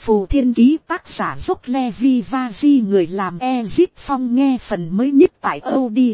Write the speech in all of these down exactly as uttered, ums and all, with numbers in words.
Phù Thiên Ký tác giả Dốc Levi Vaji, người làm Ezip Phong, nghe phần mới nhất tại audio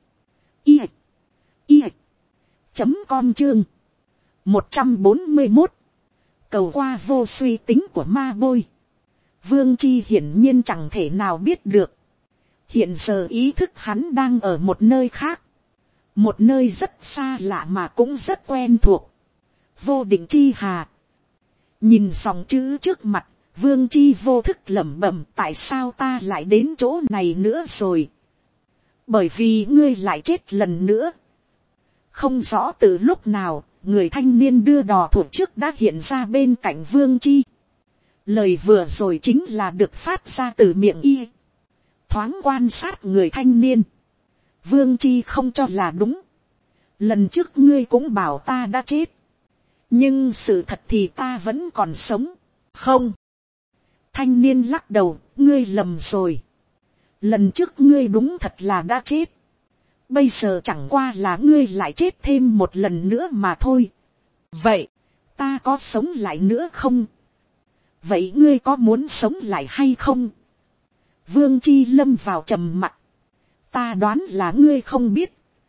i i chấm com chương một trăm bốn mươi một. Cầu qua vô suy tính của ma bôi. Vương Chi hiển nhiên chẳng thể nào biết được. Hiện giờ ý thức hắn đang ở một nơi khác. Một nơi rất xa lạ mà cũng rất quen thuộc. Vô Định Chi Hà. Nhìn dòng chữ trước mặt, Vương Chi vô thức lẩm bẩm, tại sao ta lại đến chỗ này nữa rồi? Bởi vì ngươi lại chết lần nữa. Không rõ từ lúc nào, người thanh niên đưa đò thuộc trước đã hiện ra bên cạnh Vương Chi. Lời vừa rồi chính là được phát ra từ miệng y. Thoáng quan sát người thanh niên, Vương Chi không cho là đúng. Lần trước ngươi cũng bảo ta đã chết, nhưng sự thật thì ta vẫn còn sống. Không. Thanh niên lắc đầu, ngươi lầm rồi. Lần trước ngươi đúng thật là đã chết. Bây giờ chẳng qua là ngươi lại chết thêm một lần nữa mà thôi. Vậy, ta có sống lại nữa không? Vậy ngươi có muốn sống lại hay không? Vương Chi lâm vào trầm mặc. Ta đoán là ngươi không biết.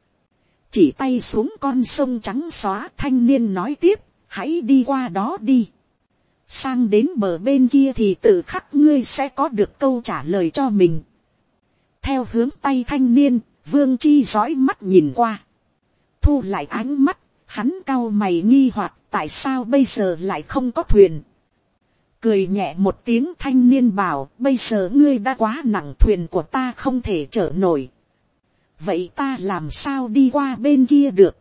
Chỉ tay xuống con sông trắng xóa, thanh niên nói tiếp, hãy đi qua đó đi. Sang đến bờ bên kia thì tự khắc ngươi sẽ có được câu trả lời cho mình. Theo hướng tay thanh niên, Vương Chi dõi mắt nhìn qua. Thu lại ánh mắt, hắn cau mày nghi hoặc tại sao bây giờ lại không có thuyền. Cười nhẹ một tiếng, thanh niên bảo, bây giờ ngươi đã quá nặng, thuyền của ta không thể chở nổi. Vậy ta làm sao đi qua bên kia được?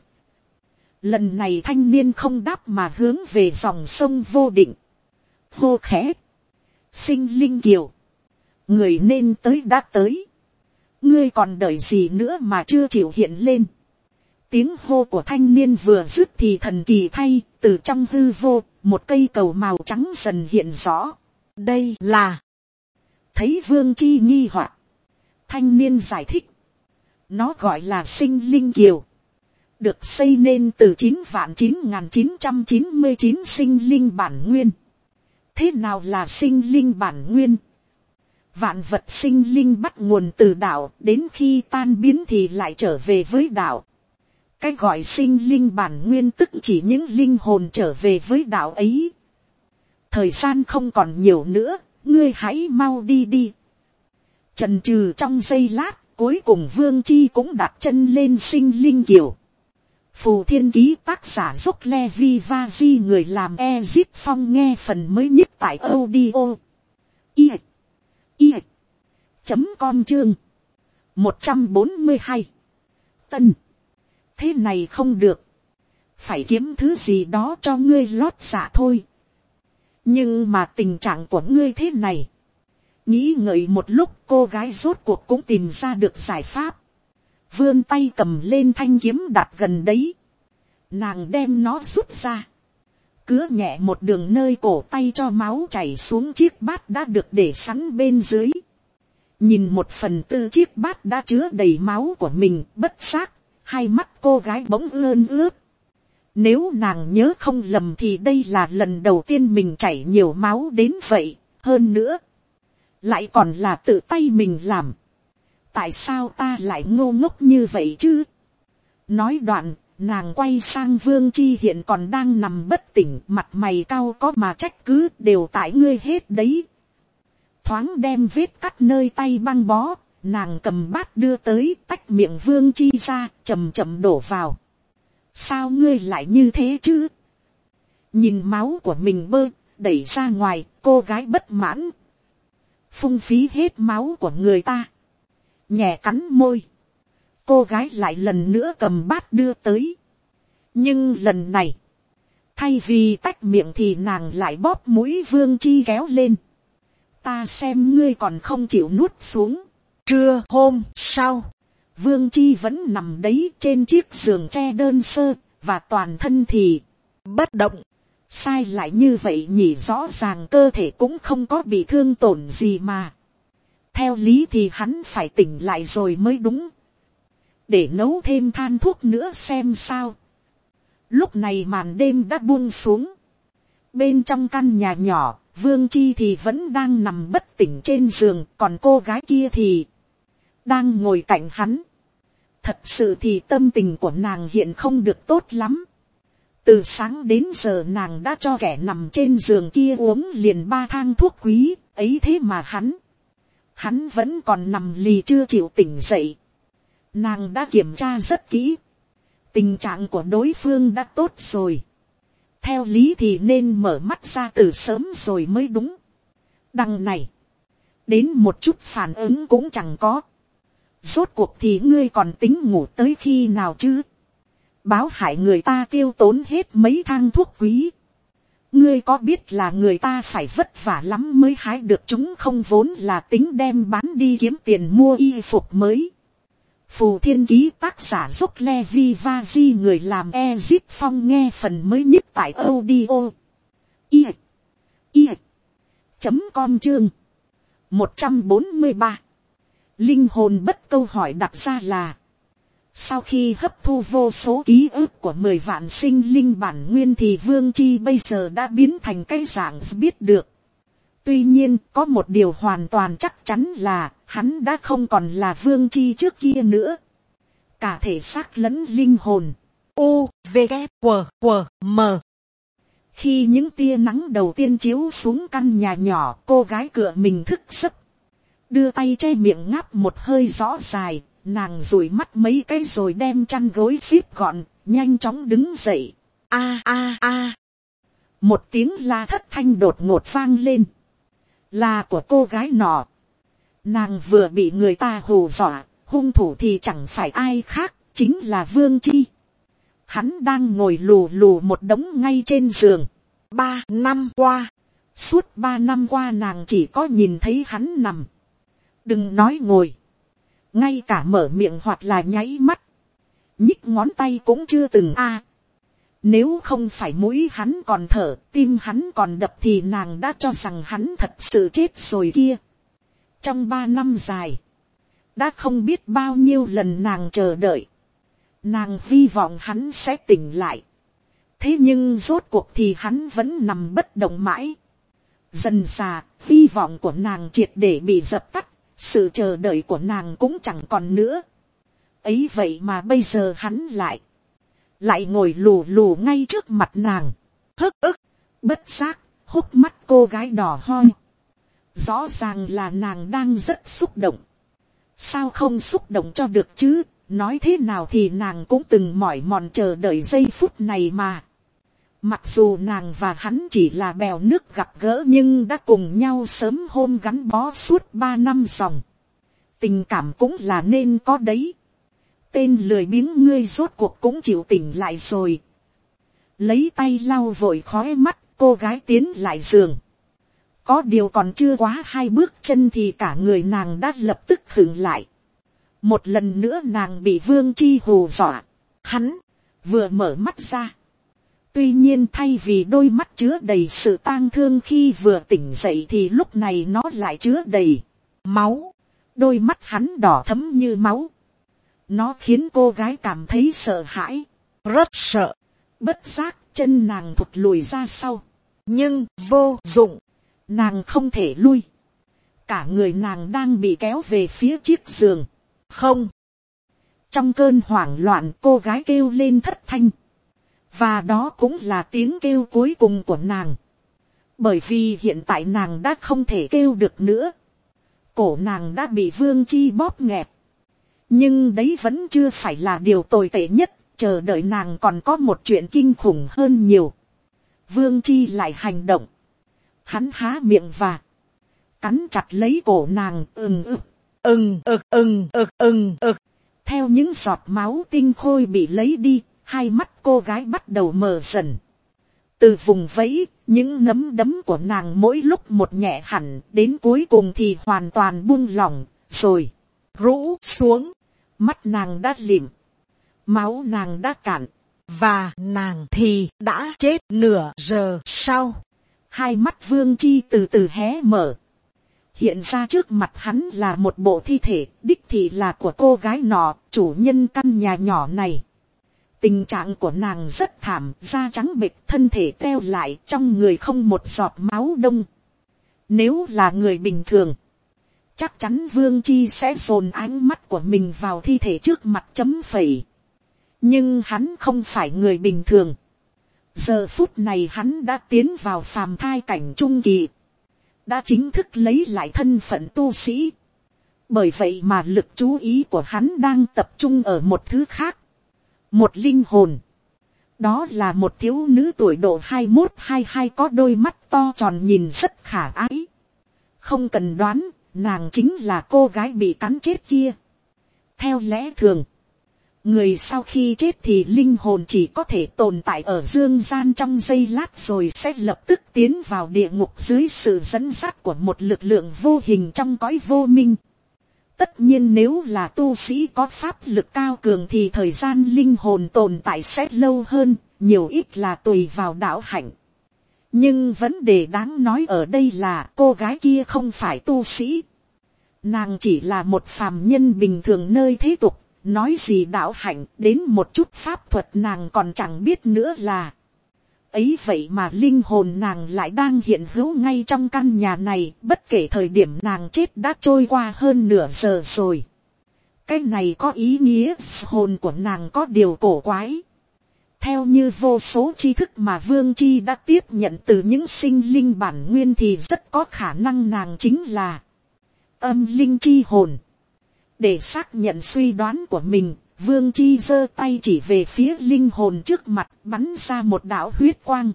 Lần này thanh niên không đáp mà hướng về dòng sông Vô Định. Hô khẽ. Sinh Linh Kiều. Người nên tới đã tới. Ngươi còn đợi gì nữa mà chưa chịu hiện lên? Tiếng hô của thanh niên vừa dứt thì thần kỳ thay, từ trong hư vô, một cây cầu màu trắng dần hiện rõ. Đây là... Thấy Vương Chi nghi hoặc, thanh niên giải thích. Nó gọi là Sinh Linh Kiều. Được xây nên từ chín vạn chín nghìn chín trăm chín mươi chín sinh linh bản nguyên. Thế nào là sinh linh bản nguyên? Vạn vật sinh linh bắt nguồn từ đạo, đến khi tan biến thì lại trở về với đạo. Cái gọi sinh linh bản nguyên tức chỉ những linh hồn trở về với đạo ấy. Thời gian không còn nhiều nữa, ngươi hãy mau đi đi. Chần chừ trong giây lát, cuối cùng Vương Chi cũng đặt chân lên Sinh Linh Kiều. Phù Thiên Ký tác giả Dốc Levi Vaji, người làm Ezip Phong, nghe phần mới nhất tại audio i i chấm com chương một trăm bốn mươi hai. Tân. Thế này không được. Phải kiếm thứ gì đó cho ngươi lót dạ thôi. Nhưng mà tình trạng của ngươi thế này. Nghĩ ngợi một lúc, cô gái rốt cuộc cũng tìm ra được giải pháp. Vươn tay cầm lên thanh kiếm đặt gần đấy. Nàng đem nó rút ra. Cứa nhẹ một đường nơi cổ tay cho máu chảy xuống chiếc bát đã được để sẵn bên dưới. Nhìn một phần tư chiếc bát đã chứa đầy máu của mình, bất giác, hai mắt cô gái bỗng ươn ướt. Nếu nàng nhớ không lầm thì đây là lần đầu tiên mình chảy nhiều máu đến vậy, hơn nữa. Lại còn là tự tay mình làm. Tại sao ta lại ngô ngốc như vậy chứ? Nói đoạn, nàng quay sang Vương Chi hiện còn đang nằm bất tỉnh, mặt mày cau có mà trách cứ, đều tại ngươi hết đấy. Thoáng đem vết cắt nơi tay băng bó, nàng cầm bát đưa tới, tách miệng Vương Chi ra, chậm chậm đổ vào. Sao ngươi lại như thế chứ? Nhìn máu của mình bơ, đẩy ra ngoài, cô gái bất mãn. Phung phí hết máu của người ta. Nhẹ cắn môi. Cô gái lại lần nữa cầm bát đưa tới. Nhưng lần này, thay vì tách miệng thì nàng lại bóp mũi Vương Chi kéo lên. Ta xem ngươi còn không chịu nuốt xuống. Trưa hôm sau, Vương Chi vẫn nằm đấy trên chiếc giường tre đơn sơ, và toàn thân thì bất động. Sai lại như vậy nhỉ, rõ ràng cơ thể cũng không có bị thương tổn gì mà. Theo lý thì hắn phải tỉnh lại rồi mới đúng. Để nấu thêm than thuốc nữa xem sao. Lúc này màn đêm đã buông xuống. Bên trong căn nhà nhỏ, Vương Chi thì vẫn đang nằm bất tỉnh trên giường, còn cô gái kia thì đang ngồi cạnh hắn. Thật sự thì tâm tình của nàng hiện không được tốt lắm. Từ sáng đến giờ nàng đã cho kẻ nằm trên giường kia uống liền ba thang thuốc quý, ấy thế mà hắn, hắn vẫn còn nằm lì chưa chịu tỉnh dậy. Nàng đã kiểm tra rất kỹ, tình trạng của đối phương đã tốt rồi. Theo lý thì nên mở mắt ra từ sớm rồi mới đúng. Đằng này, đến một chút phản ứng cũng chẳng có. Rốt cuộc thì ngươi còn tính ngủ tới khi nào chứ? Báo hại người ta tiêu tốn hết mấy thang thuốc quý. Ngươi có biết là người ta phải vất vả lắm mới hái được chúng không, vốn là tính đem bán đi kiếm tiền mua y phục mới. Phù Thiên Ký tác giả Dốc Levi Vaji, người làm Ezip Phong nghe phần mới nhất tại audio. I. I. Chấm com chương. một trăm bốn mươi ba. Linh hồn bất câu hỏi đặt ra là. Sau khi hấp thu vô số ký ức của mười vạn sinh linh bản nguyên thì Vương Chi bây giờ đã biến thành cái dạng biết được. Tuy nhiên có một điều hoàn toàn chắc chắn là hắn đã không còn là Vương Chi trước kia nữa. Cả thể xác lẫn linh hồn. U, V, K, W, W, M. Khi những tia nắng đầu tiên chiếu xuống căn nhà nhỏ, cô gái cựa mình thức giấc. Đưa tay che miệng ngáp một hơi rõ dài. Nàng dụi mắt mấy cái rồi đem chăn gối xếp gọn, nhanh chóng đứng dậy. A a a. Một tiếng la thất thanh đột ngột vang lên. Là của cô gái nọ. Nàng vừa bị người ta hù dọa, hung thủ thì chẳng phải ai khác, chính là Vương Chi. Hắn đang ngồi lù lù một đống ngay trên giường. Ba năm qua, suốt ba năm qua nàng chỉ có nhìn thấy hắn nằm. Đừng nói ngồi. Ngay cả mở miệng hoặc là nháy mắt, nhích ngón tay cũng chưa từng a. Nếu không phải mũi hắn còn thở, tim hắn còn đập thì nàng đã cho rằng hắn thật sự chết rồi kia. Trong ba năm dài, đã không biết bao nhiêu lần nàng chờ đợi. Nàng hy vọng hắn sẽ tỉnh lại. Thế nhưng rốt cuộc thì hắn vẫn nằm bất động mãi. Dần dà, hy vọng của nàng triệt để bị dập tắt. Sự chờ đợi của nàng cũng chẳng còn nữa. Ấy vậy mà bây giờ hắn lại lại ngồi lù lù ngay trước mặt nàng. Hức ức, bất giác, hốc mắt cô gái đỏ hoi. Rõ ràng là nàng đang rất xúc động. Sao không xúc động cho được chứ? Nói thế nào thì nàng cũng từng mỏi mòn chờ đợi giây phút này mà. Mặc dù nàng và hắn chỉ là bèo nước gặp gỡ nhưng đã cùng nhau sớm hôm gắn bó suốt ba năm dòng. Tình cảm cũng là nên có đấy. Tên lười biếng ngươi rốt cuộc cũng chịu tỉnh lại rồi. Lấy tay lau vội khói mắt, cô gái tiến lại giường. Có điều còn chưa quá hai bước chân thì cả người nàng đã lập tức khựng lại. Một lần nữa nàng bị Vương Chi hù dọa. Hắn vừa mở mắt ra. Tuy nhiên thay vì đôi mắt chứa đầy sự tang thương khi vừa tỉnh dậy thì lúc này nó lại chứa đầy máu. Đôi mắt hắn đỏ thẫm như máu. Nó khiến cô gái cảm thấy sợ hãi. Rất sợ. Bất giác chân nàng thụt lùi ra sau. Nhưng vô dụng. Nàng không thể lui. Cả người nàng đang bị kéo về phía chiếc giường. Không. Trong cơn hoảng loạn cô gái kêu lên thất thanh. Và đó cũng là tiếng kêu cuối cùng của nàng. Bởi vì hiện tại nàng đã không thể kêu được nữa. Cổ nàng đã bị Vương Chi bóp nghẹt. Nhưng đấy vẫn chưa phải là điều tồi tệ nhất. Chờ đợi nàng còn có một chuyện kinh khủng hơn nhiều. Vương Chi lại hành động. Hắn há miệng và cắn chặt lấy cổ nàng. Ừng ực, ừng ực, ừng ực, ừng ực. Theo những giọt máu tinh khôi bị lấy đi, hai mắt cô gái bắt đầu mờ dần. Từ vùng vẫy, những nấm đấm của nàng mỗi lúc một nhẹ hẳn, đến cuối cùng thì hoàn toàn buông lỏng, rồi rũ xuống. Mắt nàng đã lịm, máu nàng đã cạn, và nàng thì đã chết nửa giờ sau. Hai mắt Vương Chi từ từ hé mở. Hiện ra trước mặt hắn là một bộ thi thể, đích thị là của cô gái nọ, chủ nhân căn nhà nhỏ này. Tình trạng của nàng rất thảm, da trắng bệch, thân thể teo lại, trong người không một giọt máu đông. Nếu là người bình thường, chắc chắn Vương Chi sẽ dồn ánh mắt của mình vào thi thể trước mặt chấm phẩy. Nhưng hắn không phải người bình thường. Giờ phút này hắn đã tiến vào phàm thai cảnh trung kỳ, đã chính thức lấy lại thân phận tu sĩ. Bởi vậy mà lực chú ý của hắn đang tập trung ở một thứ khác. Một linh hồn. Đó là một thiếu nữ tuổi độ hai mốt hai hai có đôi mắt to tròn nhìn rất khả ái. Không cần đoán, nàng chính là cô gái bị cắn chết kia. Theo lẽ thường, người sau khi chết thì linh hồn chỉ có thể tồn tại ở dương gian trong giây lát rồi sẽ lập tức tiến vào địa ngục dưới sự dẫn dắt của một lực lượng vô hình trong cõi vô minh. Tất nhiên nếu là tu sĩ có pháp lực cao cường thì thời gian linh hồn tồn tại sẽ lâu hơn, nhiều ít là tùy vào đạo hạnh. Nhưng vấn đề đáng nói ở đây là cô gái kia không phải tu sĩ. Nàng chỉ là một phàm nhân bình thường nơi thế tục, nói gì đạo hạnh, đến một chút pháp thuật nàng còn chẳng biết nữa là. Ấy vậy mà linh hồn nàng lại đang hiện hữu ngay trong căn nhà này, bất kể thời điểm nàng chết đã trôi qua hơn nửa giờ rồi. Cái này có ý nghĩa hồn của nàng có điều cổ quái. Theo như vô số tri thức mà Vương Chi đã tiếp nhận từ những sinh linh bản nguyên thì rất có khả năng nàng chính là âm linh chi hồn. Để xác nhận suy đoán của mình, Vương Chi giơ tay chỉ về phía linh hồn trước mặt, bắn ra một đạo huyết quang.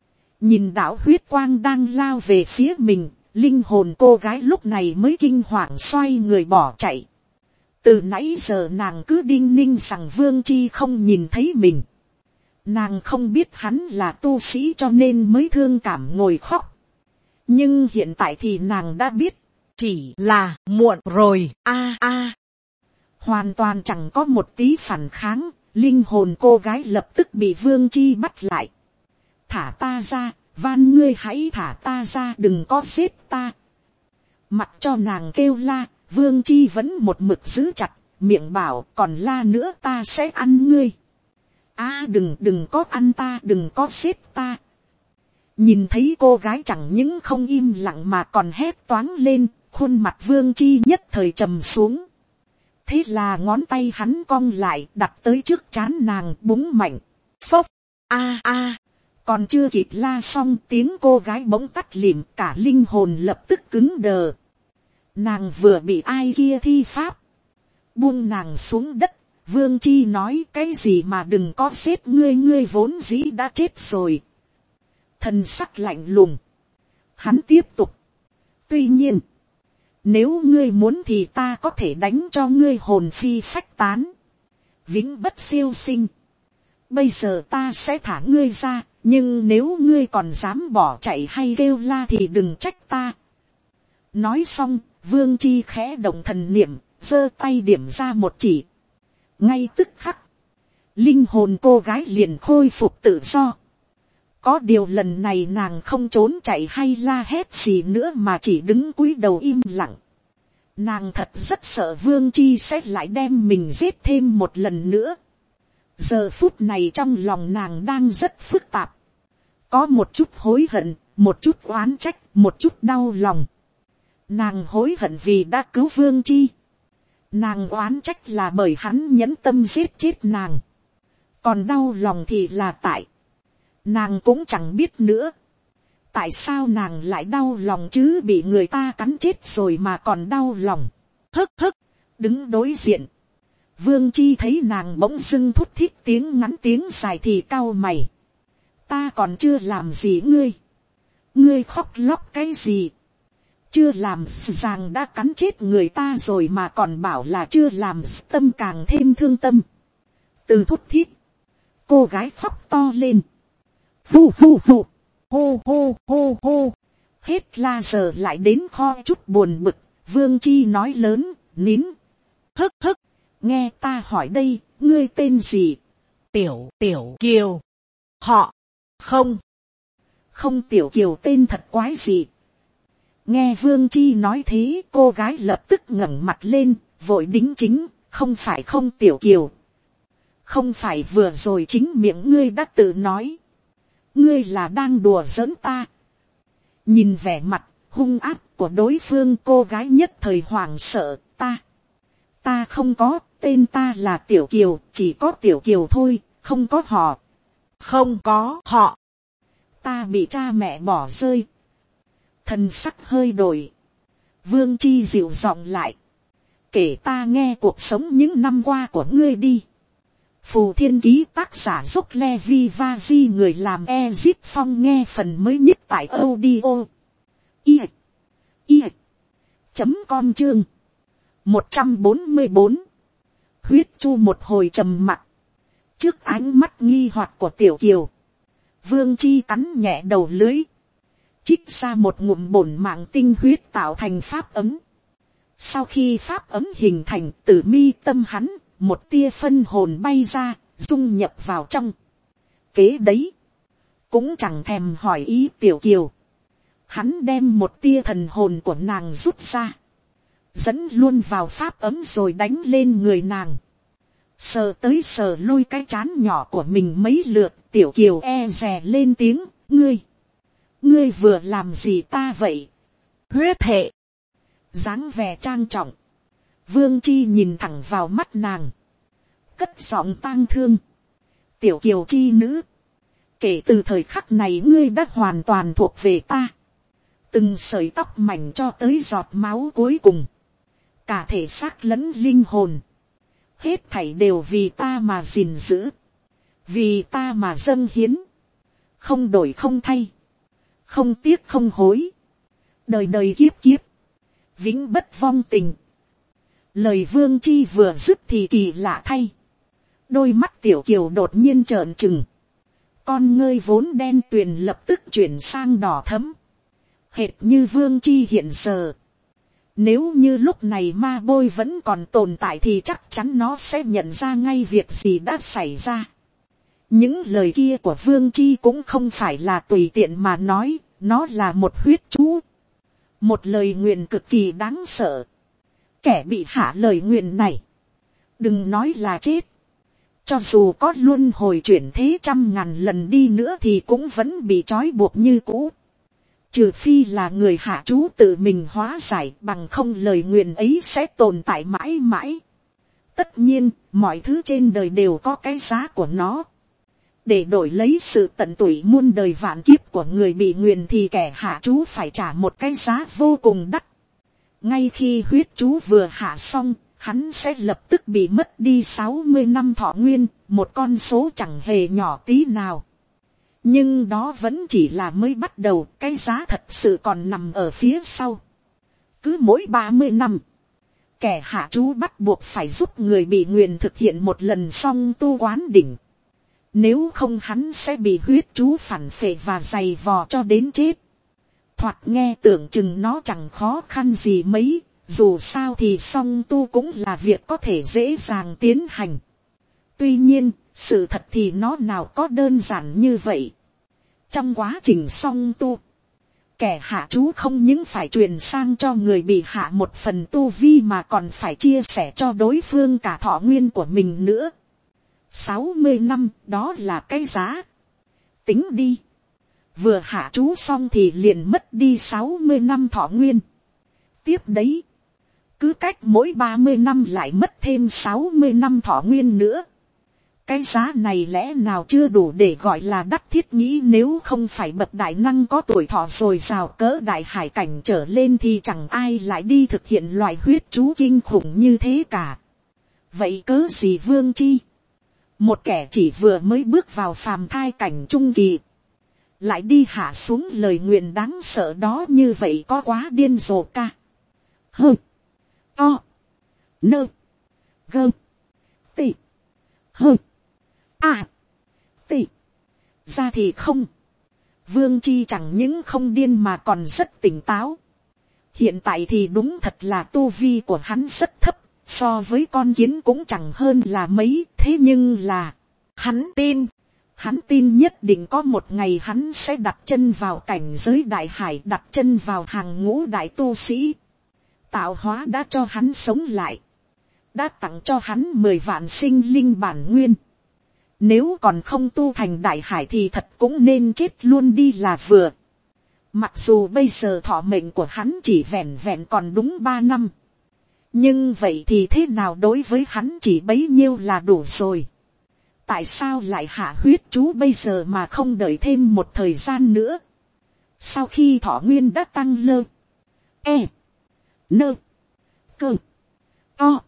Nhìn đạo huyết quang đang lao về phía mình, linh hồn cô gái lúc này mới kinh hoàng xoay người bỏ chạy. Từ nãy giờ nàng cứ đinh ninh rằng Vương Chi không nhìn thấy mình. Nàng không biết hắn là tu sĩ cho nên mới thương cảm ngồi khóc. Nhưng hiện tại thì nàng đã biết, chỉ là muộn rồi, a a. Hoàn toàn chẳng có một tí phản kháng, linh hồn cô gái lập tức bị Vương Chi bắt lại. Thả ta ra, van ngươi hãy thả ta ra, đừng có giết ta. Mặc cho nàng kêu la, Vương Chi vẫn một mực giữ chặt, miệng bảo còn la nữa ta sẽ ăn ngươi. A đừng đừng có ăn ta, đừng có giết ta. Nhìn thấy cô gái chẳng những không im lặng mà còn hét toáng lên, khuôn mặt Vương Chi nhất thời trầm xuống. Thế là ngón tay hắn cong lại, đặt tới trước trán nàng, búng mạnh. Phốc, a a. Còn chưa kịp la xong, tiếng cô gái bỗng tắt lịm, cả linh hồn lập tức cứng đờ. Nàng vừa bị ai kia thi pháp. Buông nàng xuống đất, Vương Chi nói cái gì mà đừng có giết ngươi, ngươi vốn dĩ đã chết rồi. Thần sắc lạnh lùng. Hắn tiếp tục. Tuy nhiên, nếu ngươi muốn thì ta có thể đánh cho ngươi hồn phi phách tán, vĩnh bất siêu sinh. Bây giờ ta sẽ thả ngươi ra, nhưng nếu ngươi còn dám bỏ chạy hay kêu la thì đừng trách ta. Nói xong, Vương Chi khẽ động thần niệm, giơ tay điểm ra một chỉ. Ngay tức khắc, linh hồn cô gái liền khôi phục tự do. Có điều lần này nàng không trốn chạy hay la hét gì nữa mà chỉ đứng cúi đầu im lặng. Nàng thật rất sợ Vương Chi sẽ lại đem mình giết thêm một lần nữa. Giờ phút này trong lòng nàng đang rất phức tạp. Có một chút hối hận, một chút oán trách, một chút đau lòng. Nàng hối hận vì đã cứu Vương Chi. Nàng oán trách là bởi hắn nhẫn tâm giết chết nàng. Còn đau lòng thì là tại nàng cũng chẳng biết nữa. Tại sao nàng lại đau lòng chứ, bị người ta cắn chết rồi mà còn đau lòng. Hức hức, đứng đối diện. Vương Chi thấy nàng bỗng dưng thút thít tiếng ngắn tiếng dài thì cau mày. Ta còn chưa làm gì ngươi. Ngươi khóc lóc cái gì. Chưa làm rằng đã cắn chết người ta rồi mà còn bảo là chưa làm, tâm càng thêm thương tâm. Từ thút thít, cô gái khóc to lên. Phu phu phu, hô hô hô hô. Hết la giờ lại đến kho chút buồn bực. Vương Chi nói lớn, nín. Hức hức, nghe ta hỏi đây, ngươi tên gì? Tiểu, Tiểu Kiều. Họ, không. Không Tiểu Kiều tên thật quái gì. Nghe Vương Chi nói thế, cô gái lập tức ngẩng mặt lên, vội đính chính, không phải không Tiểu Kiều. Không phải vừa rồi chính miệng ngươi đã tự nói. Ngươi là đang đùa giỡn ta. Nhìn vẻ mặt, hung áp của đối phương. Cô gái nhất thời hoảng sợ. Ta, ta không có, tên ta là Tiểu Kiều, chỉ có Tiểu Kiều thôi, không có họ. Không có họ. Ta bị cha mẹ bỏ rơi. Thần sắc hơi đổi. Vương Chi dịu giọng lại. Kể ta nghe cuộc sống những năm qua của ngươi đi. Phù Thiên Ký tác giả Dốc Levi Vaji, người làm Ezip Phong nghe phần mới nhất tại audio. I. I. Chấm com chương. một trăm bốn mươi bốn. Huyết Chu một hồi trầm mặc. Trước ánh mắt nghi hoặc của Tiểu Kiều, Vương Chi cắn nhẹ đầu lưới. Trích ra một ngụm bổn mạng tinh huyết tạo thành pháp ấm. Sau khi pháp ấm hình thành, từ mi tâm hắn, một tia phân hồn bay ra, dung nhập vào trong. Kế đấy, cũng chẳng thèm hỏi ý Tiểu Kiều. Hắn đem một tia thần hồn của nàng rút ra, dẫn luôn vào pháp ấm rồi đánh lên người nàng. Sờ tới sờ lôi cái trán nhỏ của mình mấy lượt, Tiểu Kiều e dè lên tiếng. Ngươi, ngươi vừa làm gì ta vậy? Huyết hệ. Dáng vẻ trang trọng. Vương Chi nhìn thẳng vào mắt nàng, cất giọng tang thương. Tiểu Kiều chi nữ, kể từ thời khắc này ngươi đã hoàn toàn thuộc về ta. Từng sợi tóc mảnh cho tới giọt máu cuối cùng, cả thể xác lẫn linh hồn, hết thảy đều vì ta mà gìn giữ, vì ta mà dâng hiến, không đổi không thay, không tiếc không hối, đời đời kiếp kiếp, vĩnh bất vong tình. Lời Vương Chi vừa dứt thì kỳ lạ thay, đôi mắt Tiểu Kiều đột nhiên trợn trừng, con ngươi vốn đen tuyền lập tức chuyển sang đỏ thẫm, hệt như Vương Chi hiện giờ. Nếu như lúc này ma bôi vẫn còn tồn tại thì chắc chắn nó sẽ nhận ra ngay việc gì đã xảy ra. Những lời kia của Vương Chi cũng không phải là tùy tiện mà nói, nó là một huyết chú, một lời nguyện cực kỳ đáng sợ. Kẻ bị hạ lời nguyện này, đừng nói là chết, cho dù có luân hồi chuyển thế trăm ngàn lần đi nữa thì cũng vẫn bị trói buộc như cũ. Trừ phi là người hạ chú tự mình hóa giải, bằng không lời nguyện ấy sẽ tồn tại mãi mãi. Tất nhiên, mọi thứ trên đời đều có cái giá của nó. Để đổi lấy sự tận tụy muôn đời vạn kiếp của người bị nguyền thì kẻ hạ chú phải trả một cái giá vô cùng đắt. Ngay khi huyết chú vừa hạ xong, hắn sẽ lập tức bị mất đi sáu mươi năm thọ nguyên, một con số chẳng hề nhỏ tí nào. Nhưng đó vẫn chỉ là mới bắt đầu, cái giá thật sự còn nằm ở phía sau. Cứ mỗi ba mươi năm, kẻ hạ chú bắt buộc phải giúp người bị nguyền thực hiện một lần song tu quán đỉnh. Nếu không hắn sẽ bị huyết chú phản phệ và giày vò cho đến chết. Thoạt nghe tưởng chừng nó chẳng khó khăn gì mấy, dù sao thì song tu cũng là việc có thể dễ dàng tiến hành. Tuy nhiên, sự thật thì nó nào có đơn giản như vậy. Trong quá trình song tu, kẻ hạ chú không những phải truyền sang cho người bị hạ một phần tu vi mà còn phải chia sẻ cho đối phương cả thọ nguyên của mình nữa. sáu mươi năm, đó là cái giá. Tính đi. Vừa hạ chú xong thì liền mất đi sáu mươi năm thọ nguyên. Tiếp đấy, cứ cách mỗi ba mươi năm lại mất thêm sáu mươi năm thọ nguyên nữa. Cái giá này lẽ nào chưa đủ để gọi là đắt thiết nghĩ, nếu không phải bậc đại năng có tuổi thọ rồi rào cỡ đại hải cảnh trở lên thì chẳng ai lại đi thực hiện loại huyết chú kinh khủng như thế cả. Vậy cớ gì Vương Chi, một kẻ chỉ vừa mới bước vào phàm thai cảnh trung kỳ, lại đi hạ xuống lời nguyện đáng sợ đó như vậy, có quá điên rồ ca. Hơ, to, nơ, gơ, tị, hơ, à, tị, ra thì không. Vương Chi chẳng những không điên mà còn rất tỉnh táo. Hiện tại thì đúng thật là tu vi của hắn rất thấp, so với con kiến cũng chẳng hơn là mấy. Thế nhưng là, hắn tin, hắn tin nhất định có một ngày hắn sẽ đặt chân vào cảnh giới đại hải, đặt chân vào hàng ngũ đại tu sĩ. Tạo hóa đã cho hắn sống lại, đã tặng cho hắn mười vạn sinh linh bản nguyên. Nếu còn không tu thành đại hải thì thật cũng nên chết luôn đi là vừa. Mặc dù bây giờ thọ mệnh của hắn chỉ vẹn vẹn còn đúng ba năm. Nhưng vậy thì thế nào, đối với hắn chỉ bấy nhiêu là đủ rồi. Tại sao lại hạ huyết chú bây giờ mà không đợi thêm một thời gian nữa? Sau khi thọ nguyên đã tăng lơ. E. Nơ. Cơ. To.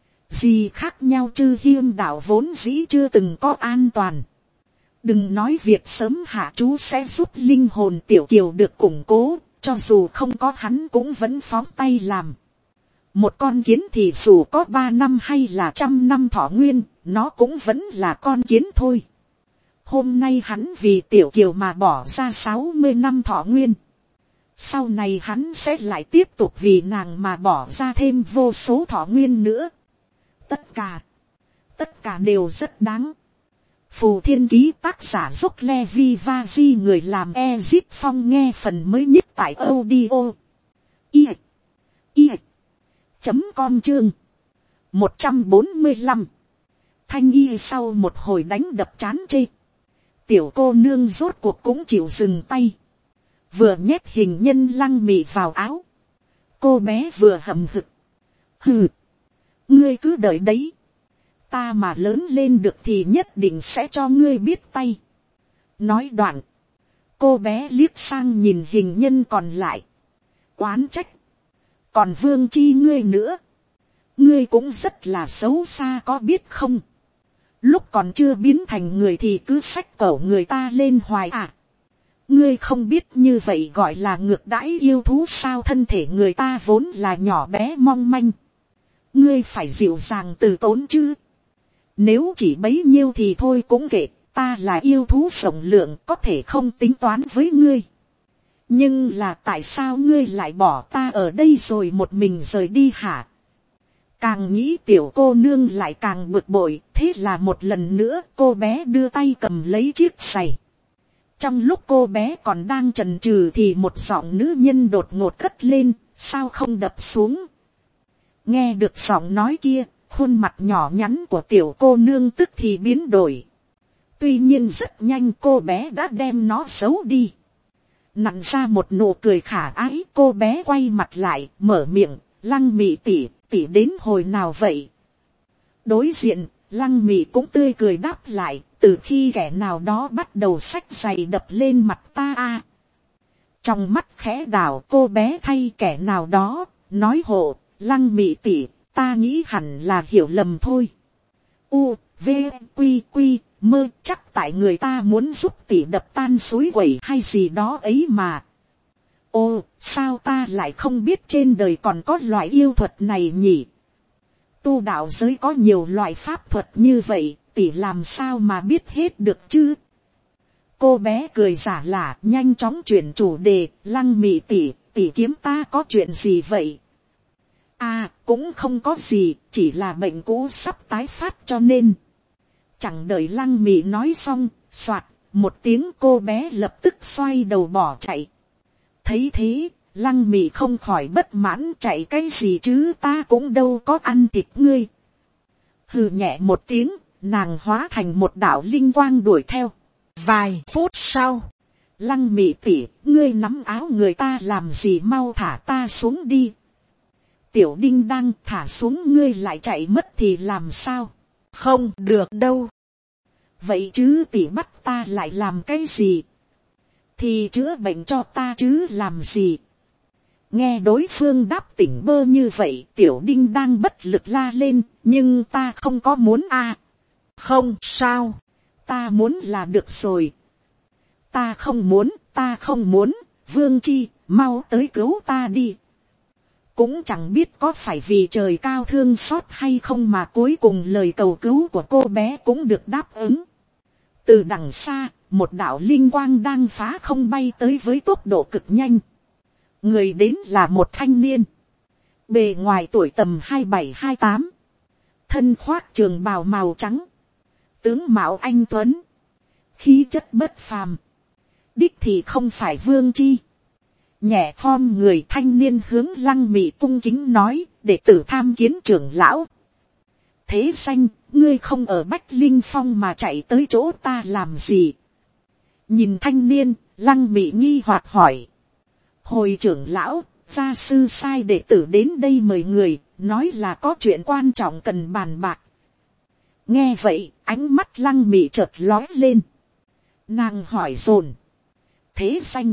Gì khác nhau chứ, hiên đạo vốn dĩ chưa từng có an toàn. Đừng nói việc sớm hạ chú sẽ giúp linh hồn tiểu kiều được củng cố, cho dù không có hắn cũng vẫn phóng tay làm. Một con kiến thì dù có ba năm hay là trăm năm thọ nguyên, nó cũng vẫn là con kiến thôi. Hôm nay hắn vì tiểu kiều mà bỏ ra sáu mươi năm thọ nguyên. Sau này hắn sẽ lại tiếp tục vì nàng mà bỏ ra thêm vô số thọ nguyên nữa. Tất cả, tất cả đều rất đáng. Phù Thiên Ký tác giả Dốc Levi Vaji, người làm Ezip Phong, nghe phần mới nhất tại audio. I. I. Chấm com chương. một trăm bốn mươi lăm. Thanh Y sau một hồi đánh đập chán chê. Tiểu cô nương rốt cuộc cũng chịu dừng tay. Vừa nhét hình nhân Lăng Mị vào áo. Cô bé vừa hậm hực. Hừ. Ngươi cứ đợi đấy. Ta mà lớn lên được thì nhất định sẽ cho ngươi biết tay. Nói đoạn. Cô bé liếc sang nhìn hình nhân còn lại. Oán trách. Còn Vương Chi ngươi nữa. Ngươi cũng rất là xấu xa có biết không? Lúc còn chưa biến thành người thì cứ xách cẩu người ta lên hoài à. Ngươi không biết như vậy gọi là ngược đãi yêu thú sao? Thân thể người ta vốn là nhỏ bé mong manh. Ngươi phải dịu dàng từ tốn chứ. Nếu chỉ bấy nhiêu thì thôi cũng kệ, ta là yêu thú rộng lượng, có thể không tính toán với ngươi. Nhưng là tại sao ngươi lại bỏ ta ở đây rồi một mình rời đi hả? Càng nghĩ tiểu cô nương lại càng bực bội, thế là một lần nữa cô bé đưa tay cầm lấy chiếc giày. Trong lúc cô bé còn đang chần chừ thì một giọng nữ nhân đột ngột cất lên, sao không đập xuống? Nghe được giọng nói kia, khuôn mặt nhỏ nhắn của tiểu cô nương tức thì biến đổi. Tuy nhiên rất nhanh cô bé đã đem nó giấu đi. Nặn ra một nụ cười khả ái, cô bé quay mặt lại, mở miệng, Lăng Mị tỷ, tỷ đến hồi nào vậy? Đối diện, Lăng Mị cũng tươi cười đáp lại, từ khi kẻ nào đó bắt đầu xách giày đập lên mặt ta a. Trong mắt khẽ đảo, cô bé thay kẻ nào đó, nói hộ, Lăng Mị tỷ, ta nghĩ hẳn là hiểu lầm thôi. U, V, Quy, Quy, mơ, chắc tại người ta muốn giúp tỷ đập tan suối quẩy hay gì đó ấy mà. Ô, sao ta lại không biết trên đời còn có loại yêu thuật này nhỉ? Tu đạo giới có nhiều loại pháp thuật như vậy, tỷ làm sao mà biết hết được chứ? Cô bé cười giả lả, nhanh chóng chuyển chủ đề, Lăng Mị tỷ, tỷ kiếm ta có chuyện gì vậy? À, cũng không có gì, chỉ là bệnh cũ sắp tái phát cho nên. Chẳng đợi Lăng Mị nói xong, soạt, một tiếng cô bé lập tức xoay đầu bỏ chạy. Thấy thế, Lăng Mị không khỏi bất mãn, chạy cái gì chứ, ta cũng đâu có ăn thịt ngươi. Hừ nhẹ một tiếng, nàng hóa thành một đạo linh quang đuổi theo. Vài phút sau, Lăng Mị tỷ, ngươi nắm áo người ta làm gì, mau thả ta xuống đi. Tiểu Đinh đang thả xuống ngươi lại chạy mất thì làm sao? Không được đâu. Vậy chứ tỷ bắt ta lại làm cái gì? Thì chữa bệnh cho ta chứ làm gì? Nghe đối phương đáp tỉnh bơ như vậy, Tiểu Đinh đang bất lực la lên, nhưng ta không có muốn a. À. Không sao, ta muốn là được rồi. Ta không muốn, ta không muốn, Vương Chi, mau tới cứu ta đi. Cũng chẳng biết có phải vì trời cao thương xót hay không mà cuối cùng lời cầu cứu của cô bé cũng được đáp ứng. Từ đằng xa, một đạo linh quang đang phá không bay tới với tốc độ cực nhanh. Người đến là một thanh niên. Bề ngoài tuổi tầm hai bảy hai tám. Thân khoác trường bào màu trắng. Tướng mạo anh tuấn. Khí chất bất phàm. Đích thì không phải Vương Chi. Nhẹ khom người, thanh niên hướng Lăng Mị cung kính nói, để tử tham kiến trưởng lão. Thế danh, ngươi không ở Bách Linh Phong mà chạy tới chỗ ta làm gì? Nhìn thanh niên, Lăng Mị nghi hoặc hỏi. Hồi trưởng lão, gia sư sai đệ tử đến đây mời người, nói là có chuyện quan trọng cần bàn bạc. Nghe vậy, ánh mắt Lăng Mị chợt lóe lên. Nàng hỏi dồn. Thế Danh,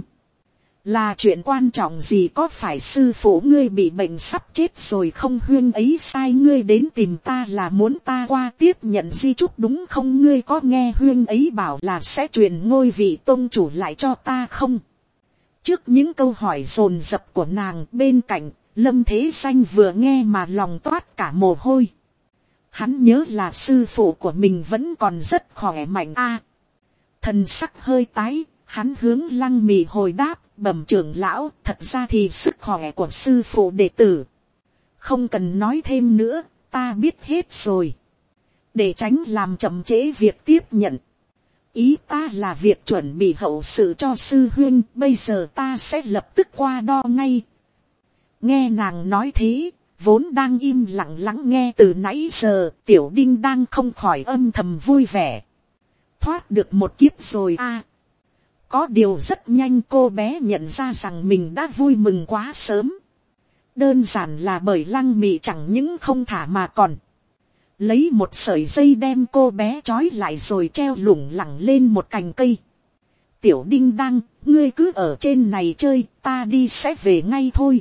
là chuyện quan trọng gì, có phải sư phụ ngươi bị bệnh sắp chết rồi không? Huyên ấy sai ngươi đến tìm ta là muốn ta qua tiếp nhận di chúc đúng không? Ngươi có nghe huyên ấy bảo là sẽ truyền ngôi vị tôn chủ lại cho ta không? Trước những câu hỏi dồn dập của nàng, bên cạnh Lâm Thế Danh vừa nghe mà lòng toát cả mồ hôi. Hắn nhớ là sư phụ của mình vẫn còn rất khỏe mạnh a. Thần sắc hơi tái, hắn hướng Lăng Mị hồi đáp, bẩm trưởng lão, thật ra thì sức khỏe của sư phụ đệ tử không cần nói thêm nữa, ta biết hết rồi. Để tránh làm chậm trễ việc tiếp nhận, ý ta là việc chuẩn bị hậu sự cho sư huynh, bây giờ ta sẽ lập tức qua đo ngay. Nghe nàng nói thế, vốn đang im lặng lắng nghe từ nãy giờ, Tiểu Đinh đang không khỏi âm thầm vui vẻ. Thoát được một kiếp rồi a. Có điều rất nhanh cô bé nhận ra rằng mình đã vui mừng quá sớm. Đơn giản là bởi Lăng Mị chẳng những không thả mà còn lấy một sợi dây đem cô bé trói lại rồi treo lủng lẳng lên một cành cây. Tiểu Đinh Đăng, ngươi cứ ở trên này chơi, ta đi sẽ về ngay thôi.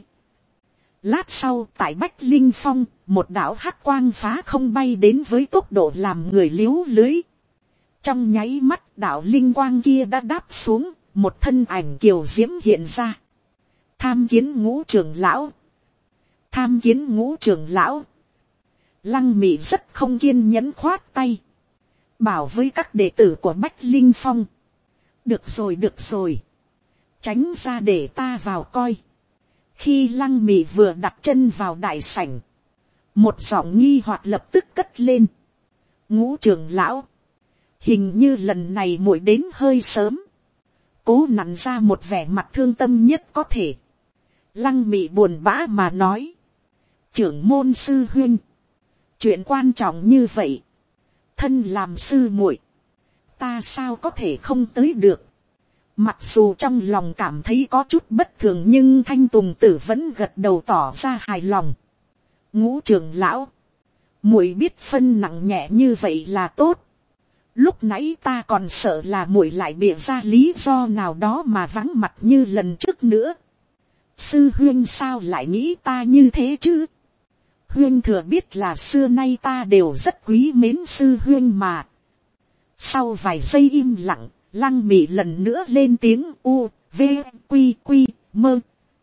Lát sau tại Bách Linh Phong, một đạo hắc quang phá không bay đến với tốc độ làm người liếu lưới. Trong nháy mắt đạo linh quang kia đã đáp xuống, một thân ảnh kiều diễm hiện ra. Tham kiến Ngũ trưởng lão. Tham kiến Ngũ trưởng lão. Lăng Mị rất không kiên nhẫn khoát tay, bảo với các đệ tử của Bách Linh Phong. Được rồi được rồi, tránh ra để ta vào coi. Khi Lăng Mị vừa đặt chân vào đại sảnh, một giọng nghi hoặc lập tức cất lên. Ngũ trưởng lão, hình như lần này muội đến hơi sớm. Cố nặn ra một vẻ mặt thương tâm nhất có thể. Lăng Mị buồn bã mà nói. Trưởng môn sư huynh, chuyện quan trọng như vậy, thân làm sư muội, ta sao có thể không tới được. Mặc dù trong lòng cảm thấy có chút bất thường, nhưng Thanh Tùng Tử vẫn gật đầu tỏ ra hài lòng. Ngũ trưởng lão, muội biết phân nặng nhẹ như vậy là tốt. Lúc nãy ta còn sợ là muội lại bịa ra lý do nào đó mà vắng mặt như lần trước nữa. Sư huynh sao lại nghĩ ta như thế chứ? Huynh thừa biết là xưa nay ta đều rất quý mến sư huynh mà. Sau vài giây im lặng, Lăng Mị lần nữa lên tiếng u, v, quy, quy, mơ.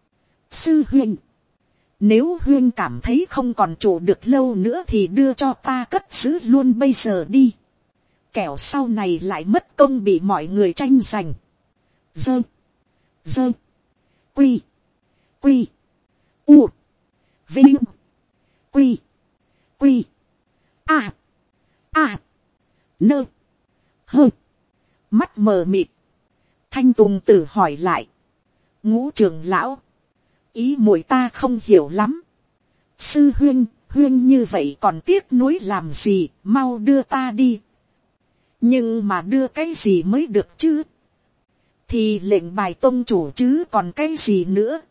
Sư huynh, nếu huynh cảm thấy không còn trụ được lâu nữa thì đưa cho ta cất giữ luôn bây giờ đi. Kẻo sau này lại mất công bị mọi người tranh giành. Dơ, dơ, quy, quy, u, vinh, quy, quy, a, a, nơ, hơ. Mắt mờ mịt, Thanh Tùng Tử hỏi lại. Ngũ trưởng lão, ý muội ta không hiểu lắm. Sư huynh, huynh như vậy còn tiếc nuối làm gì, mau đưa ta đi. Nhưng mà đưa cái gì mới được chứ? Thì lệnh bài tông chủ chứ còn cái gì nữa.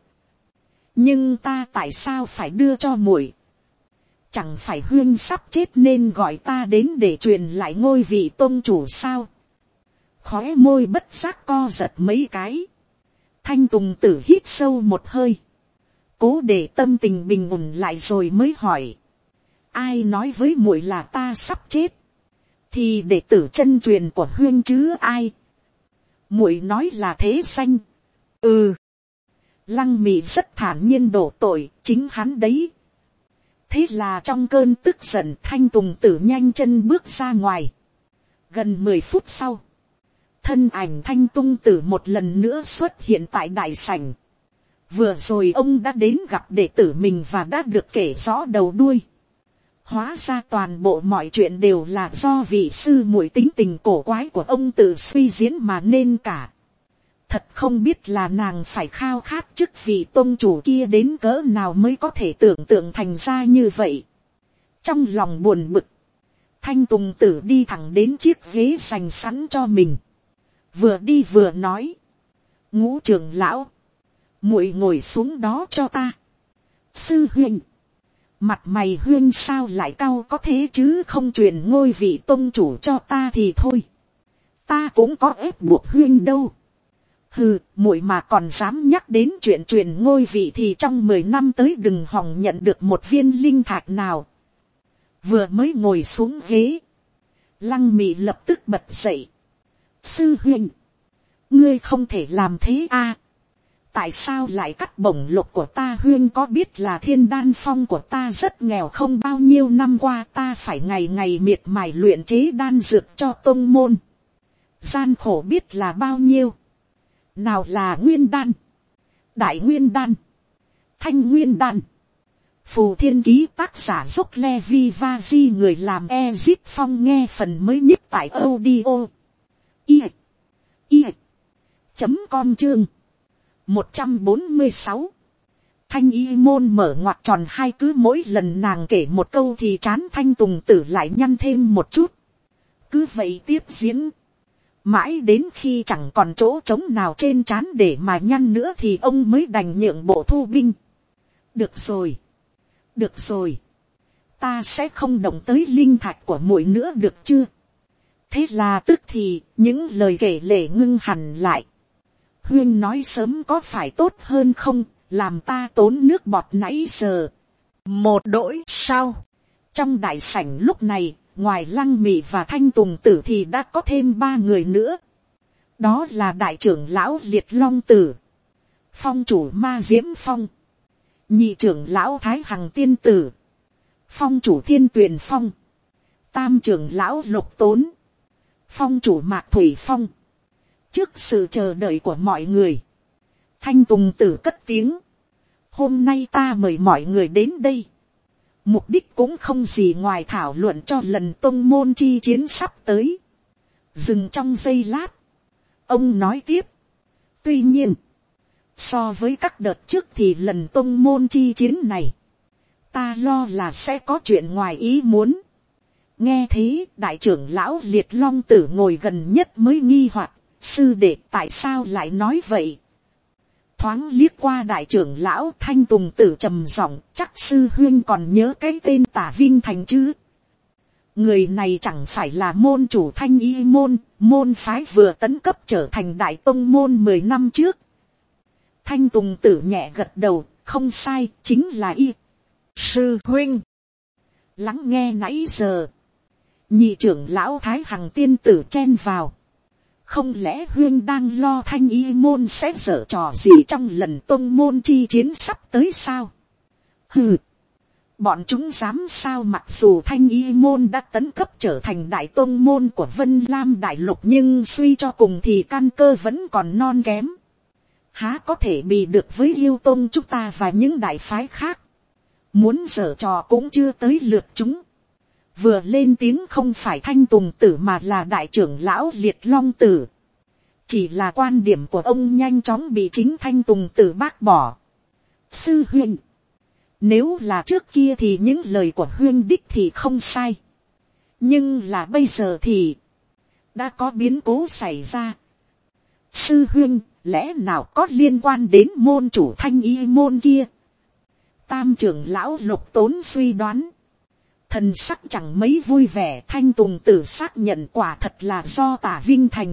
Nhưng ta tại sao phải đưa cho muội? Chẳng phải huynh sắp chết nên gọi ta đến để truyền lại ngôi vị tông chủ sao? Khóe môi bất giác co giật mấy cái. Thanh Tùng Tử hít sâu một hơi, cố để tâm tình bình ổn lại rồi mới hỏi. Ai nói với muội là ta sắp chết? Thì đệ tử chân truyền của huynh chứ ai? Muội nói là Thế Danh. Ừ. Lăng Mị rất thản nhiên đổ tội, chính hắn đấy. Thế là trong cơn tức giận, Thanh Tùng Tử nhanh chân bước ra ngoài. Gần mười phút sau, thân ảnh Thanh Tùng Tử một lần nữa xuất hiện tại đại sảnh. Vừa rồi ông đã đến gặp đệ tử mình và đã được kể rõ đầu đuôi. Hóa ra toàn bộ mọi chuyện đều là do vị sư muội tính tình cổ quái của ông tự suy diễn mà nên cả. Thật không biết là nàng phải khao khát chức vị tôn chủ kia đến cỡ nào mới có thể tưởng tượng thành ra như vậy. Trong lòng buồn bực, Thanh Tùng Tử đi thẳng đến chiếc ghế dành sẵn cho mình. Vừa đi vừa nói. Ngũ trưởng lão, muội ngồi xuống đó cho ta. Sư huynh, mặt mày huyên sao lại cau có thế chứ, không truyền ngôi vị tôn chủ cho ta thì thôi, ta cũng có ép buộc huyên đâu. Hừ, muội mà còn dám nhắc đến chuyện truyền ngôi vị thì trong mười năm tới đừng hòng nhận được một viên linh thạch nào. Vừa mới ngồi xuống ghế, Lăng Mị lập tức bật dậy. Sư huynh, ngươi không thể làm thế a. Tại sao lại cắt bổng lộc của ta? Huyên có biết là thiên đan phong của ta rất nghèo không, bao nhiêu năm qua ta phải ngày ngày miệt mài luyện chế đan dược cho tông môn. Gian khổ biết là bao nhiêu. Nào là nguyên đan, đại nguyên đan, thanh nguyên đan. Phù Thiên Ký tác giả Dốc Levi Vaji, người làm Ezip Phong nghe phần mới nhất tại audio i i chấm com chương một trăm bốn mươi sáu. Thanh Y môn mở ngoặc tròn hai, cứ mỗi lần nàng kể một câu thì trán Thanh Tùng Tử lại nhăn thêm một chút. Cứ vậy tiếp diễn, mãi đến khi chẳng còn chỗ trống nào trên trán để mà nhăn nữa thì ông mới đành nhượng bộ thu binh. Được rồi, được rồi, ta sẽ không động tới linh thạch của muội nữa được chưa? Thế là tức thì những lời kể lể ngưng hẳn lại. Huyên nói sớm có phải tốt hơn không, làm ta tốn nước bọt nãy giờ. Một đỗi sao? Trong đại sảnh lúc này, ngoài Lăng Mị và Thanh Tùng Tử thì đã có thêm ba người nữa. Đó là đại trưởng lão Liệt Long Tử, phong chủ Ma Diễm Phong, nhị trưởng lão Thái Hằng Tiên Tử, phong chủ Thiên Tuyền Phong, tam trưởng lão Lục Tốn, phong chủ Mạc Thủy Phong. Trước sự chờ đợi của mọi người, Thanh Tùng Tử cất tiếng. Hôm nay ta mời mọi người đến đây, mục đích cũng không gì ngoài thảo luận cho lần tông môn chi chiến sắp tới. Dừng trong giây lát, ông nói tiếp. Tuy nhiên, so với các đợt trước thì lần tông môn chi chiến này, ta lo là sẽ có chuyện ngoài ý muốn. Nghe thế, đại trưởng lão Liệt Long Tử ngồi gần nhất mới nghi hoặc. Sư đệ, tại sao lại nói vậy? Thoáng liếc qua đại trưởng lão, Thanh Tùng Tử trầm giọng, chắc sư huyên còn nhớ cái tên Tả Vinh Thành chứ? Người này chẳng phải là môn chủ Thanh Y môn, môn phái vừa tấn cấp trở thành đại tông môn mười năm trước. Thanh Tùng Tử nhẹ gật đầu, không sai, chính là y. Sư huynh, lắng nghe nãy giờ, nhị trưởng lão Thái Hằng Tiên Tử chen vào. Không lẽ huyên đang lo Thanh Y môn sẽ giở trò gì trong lần tông môn chi chiến sắp tới sao? Hừ, bọn chúng dám sao? Mặc dù Thanh Y môn đã tấn cấp trở thành đại tông môn của Vân Lam Đại Lục, nhưng suy cho cùng thì căn cơ vẫn còn non kém. Há có thể bì được với yêu tông chúng ta và những đại phái khác. Muốn giở trò cũng chưa tới lượt chúng. Vừa lên tiếng không phải Thanh Tùng Tử mà là đại trưởng lão Liệt Long Tử. Chỉ là quan điểm của ông nhanh chóng bị chính Thanh Tùng Tử bác bỏ. Sư huynh, nếu là trước kia thì những lời của huynh đích thì không sai. Nhưng là bây giờ thì đã có biến cố xảy ra. Sư huynh, lẽ nào có liên quan đến môn chủ Thanh Y môn kia? Tam trưởng lão Lục Tốn suy đoán. Thần sắc chẳng mấy vui vẻ. Thanh Tùng Tử xác nhận quả thật là do Tả Vinh Thành.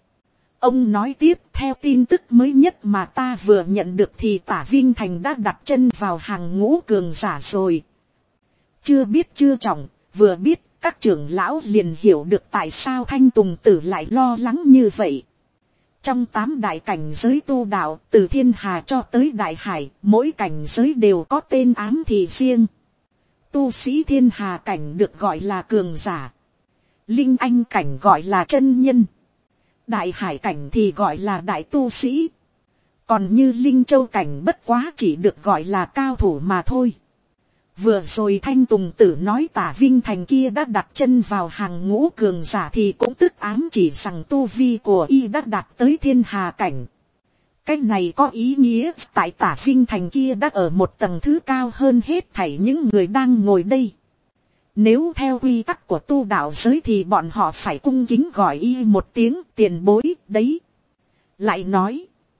Ông nói tiếp, theo tin tức mới nhất mà ta vừa nhận được thì Tả Vinh Thành đã đặt chân vào hàng ngũ cường giả rồi. Chưa biết chưa trọng, vừa biết các trưởng lão liền hiểu được tại sao Thanh Tùng Tử lại lo lắng như vậy. Trong tám đại cảnh giới tu đạo, từ thiên hà cho tới đại hải, mỗi cảnh giới đều có tên ám thị riêng. Tu sĩ thiên hà cảnh được gọi là cường giả, linh anh cảnh gọi là chân nhân, đại hải cảnh thì gọi là đại tu sĩ, còn như linh châu cảnh bất quá chỉ được gọi là cao thủ mà thôi. Vừa rồi Thanh Tùng Tử nói Tả Vinh Thành kia đã đặt chân vào hàng ngũ cường giả thì cũng tức ám chỉ rằng tu vi của y đã đạt tới thiên hà cảnh. Cái này có ý nghĩa tại Tả Vinh Thành kia đã ở một tầng thứ cao hơn hết thảy những người đang ngồi đây. Nếu theo quy tắc của tu đạo giới thì bọn họ phải cung kính gọi y một tiếng tiền bối đấy. Lại nói,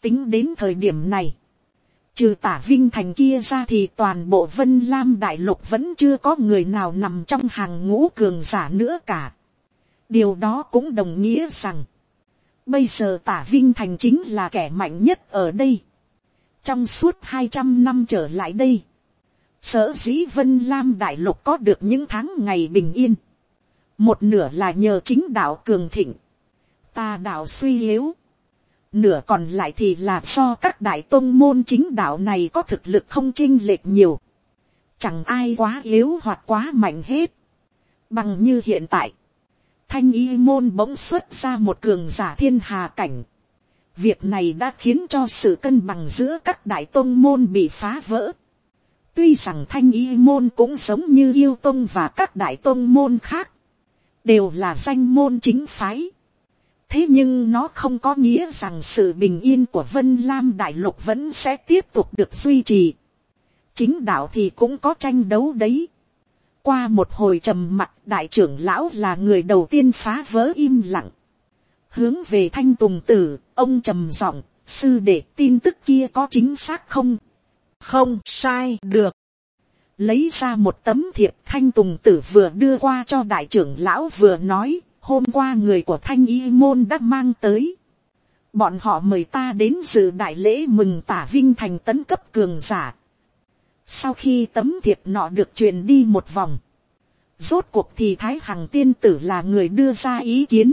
Tính đến thời điểm này, trừ Tả Vinh Thành kia ra thì toàn bộ Vân Lam đại lục vẫn chưa có người nào nằm trong hàng ngũ cường giả nữa cả. Điều đó cũng đồng nghĩa rằng, bây giờ Tả Vinh Thành chính là kẻ mạnh nhất ở đây. Trong suốt hai trăm năm trở lại đây, sở dĩ Vân Lam đại lục có được những tháng ngày bình yên, một nửa là nhờ chính đạo cường thịnh, tà đạo suy yếu. Nửa còn lại thì là do các đại tôn môn chính đạo này có thực lực không chênh lệch nhiều. Chẳng ai quá yếu hoặc quá mạnh hết. Bằng như hiện tại, Thanh Y môn bỗng xuất ra một cường giả thiên hà cảnh. Việc này đã khiến cho sự cân bằng giữa các đại tôn môn bị phá vỡ. Tuy rằng Thanh Y môn cũng giống như Yêu Tông và các đại tôn môn khác, đều là danh môn chính phái. Thế nhưng nó không có nghĩa rằng sự bình yên của Vân Lam đại lục vẫn sẽ tiếp tục được duy trì. Chính đạo thì cũng có tranh đấu đấy. Qua một hồi trầm mặc, đại trưởng lão là người đầu tiên phá vỡ im lặng. Hướng về Thanh Tùng Tử, ông trầm giọng, sư đệ, tin tức kia có chính xác không? Không sai được. Lấy ra một tấm thiệp, Thanh Tùng Tử vừa đưa qua cho đại trưởng lão vừa nói, hôm qua người của Thanh Y môn đã mang tới. Bọn họ mời ta đến dự đại lễ mừng Tả Vinh Thành tấn cấp cường giả. Sau khi tấm thiệp nọ được truyền đi một vòng, rốt cuộc thì Thái Hằng tiên tử là người đưa ra ý kiến.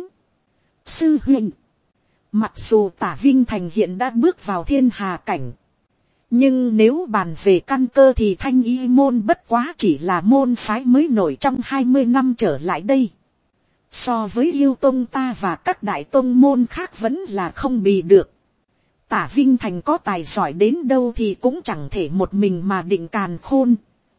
Sư huynh, mặc dù Tả Vinh Thành hiện đã bước vào thiên hà cảnh, nhưng nếu bàn về căn cơ thì Thanh Y môn bất quá chỉ là môn phái mới nổi trong hai mươi năm trở lại đây. So với Yêu Tông ta và các đại tông môn khác vẫn là không bì được. Tả Vinh Thành có tài giỏi đến đâu thì cũng chẳng thể một mình mà định càn khôn.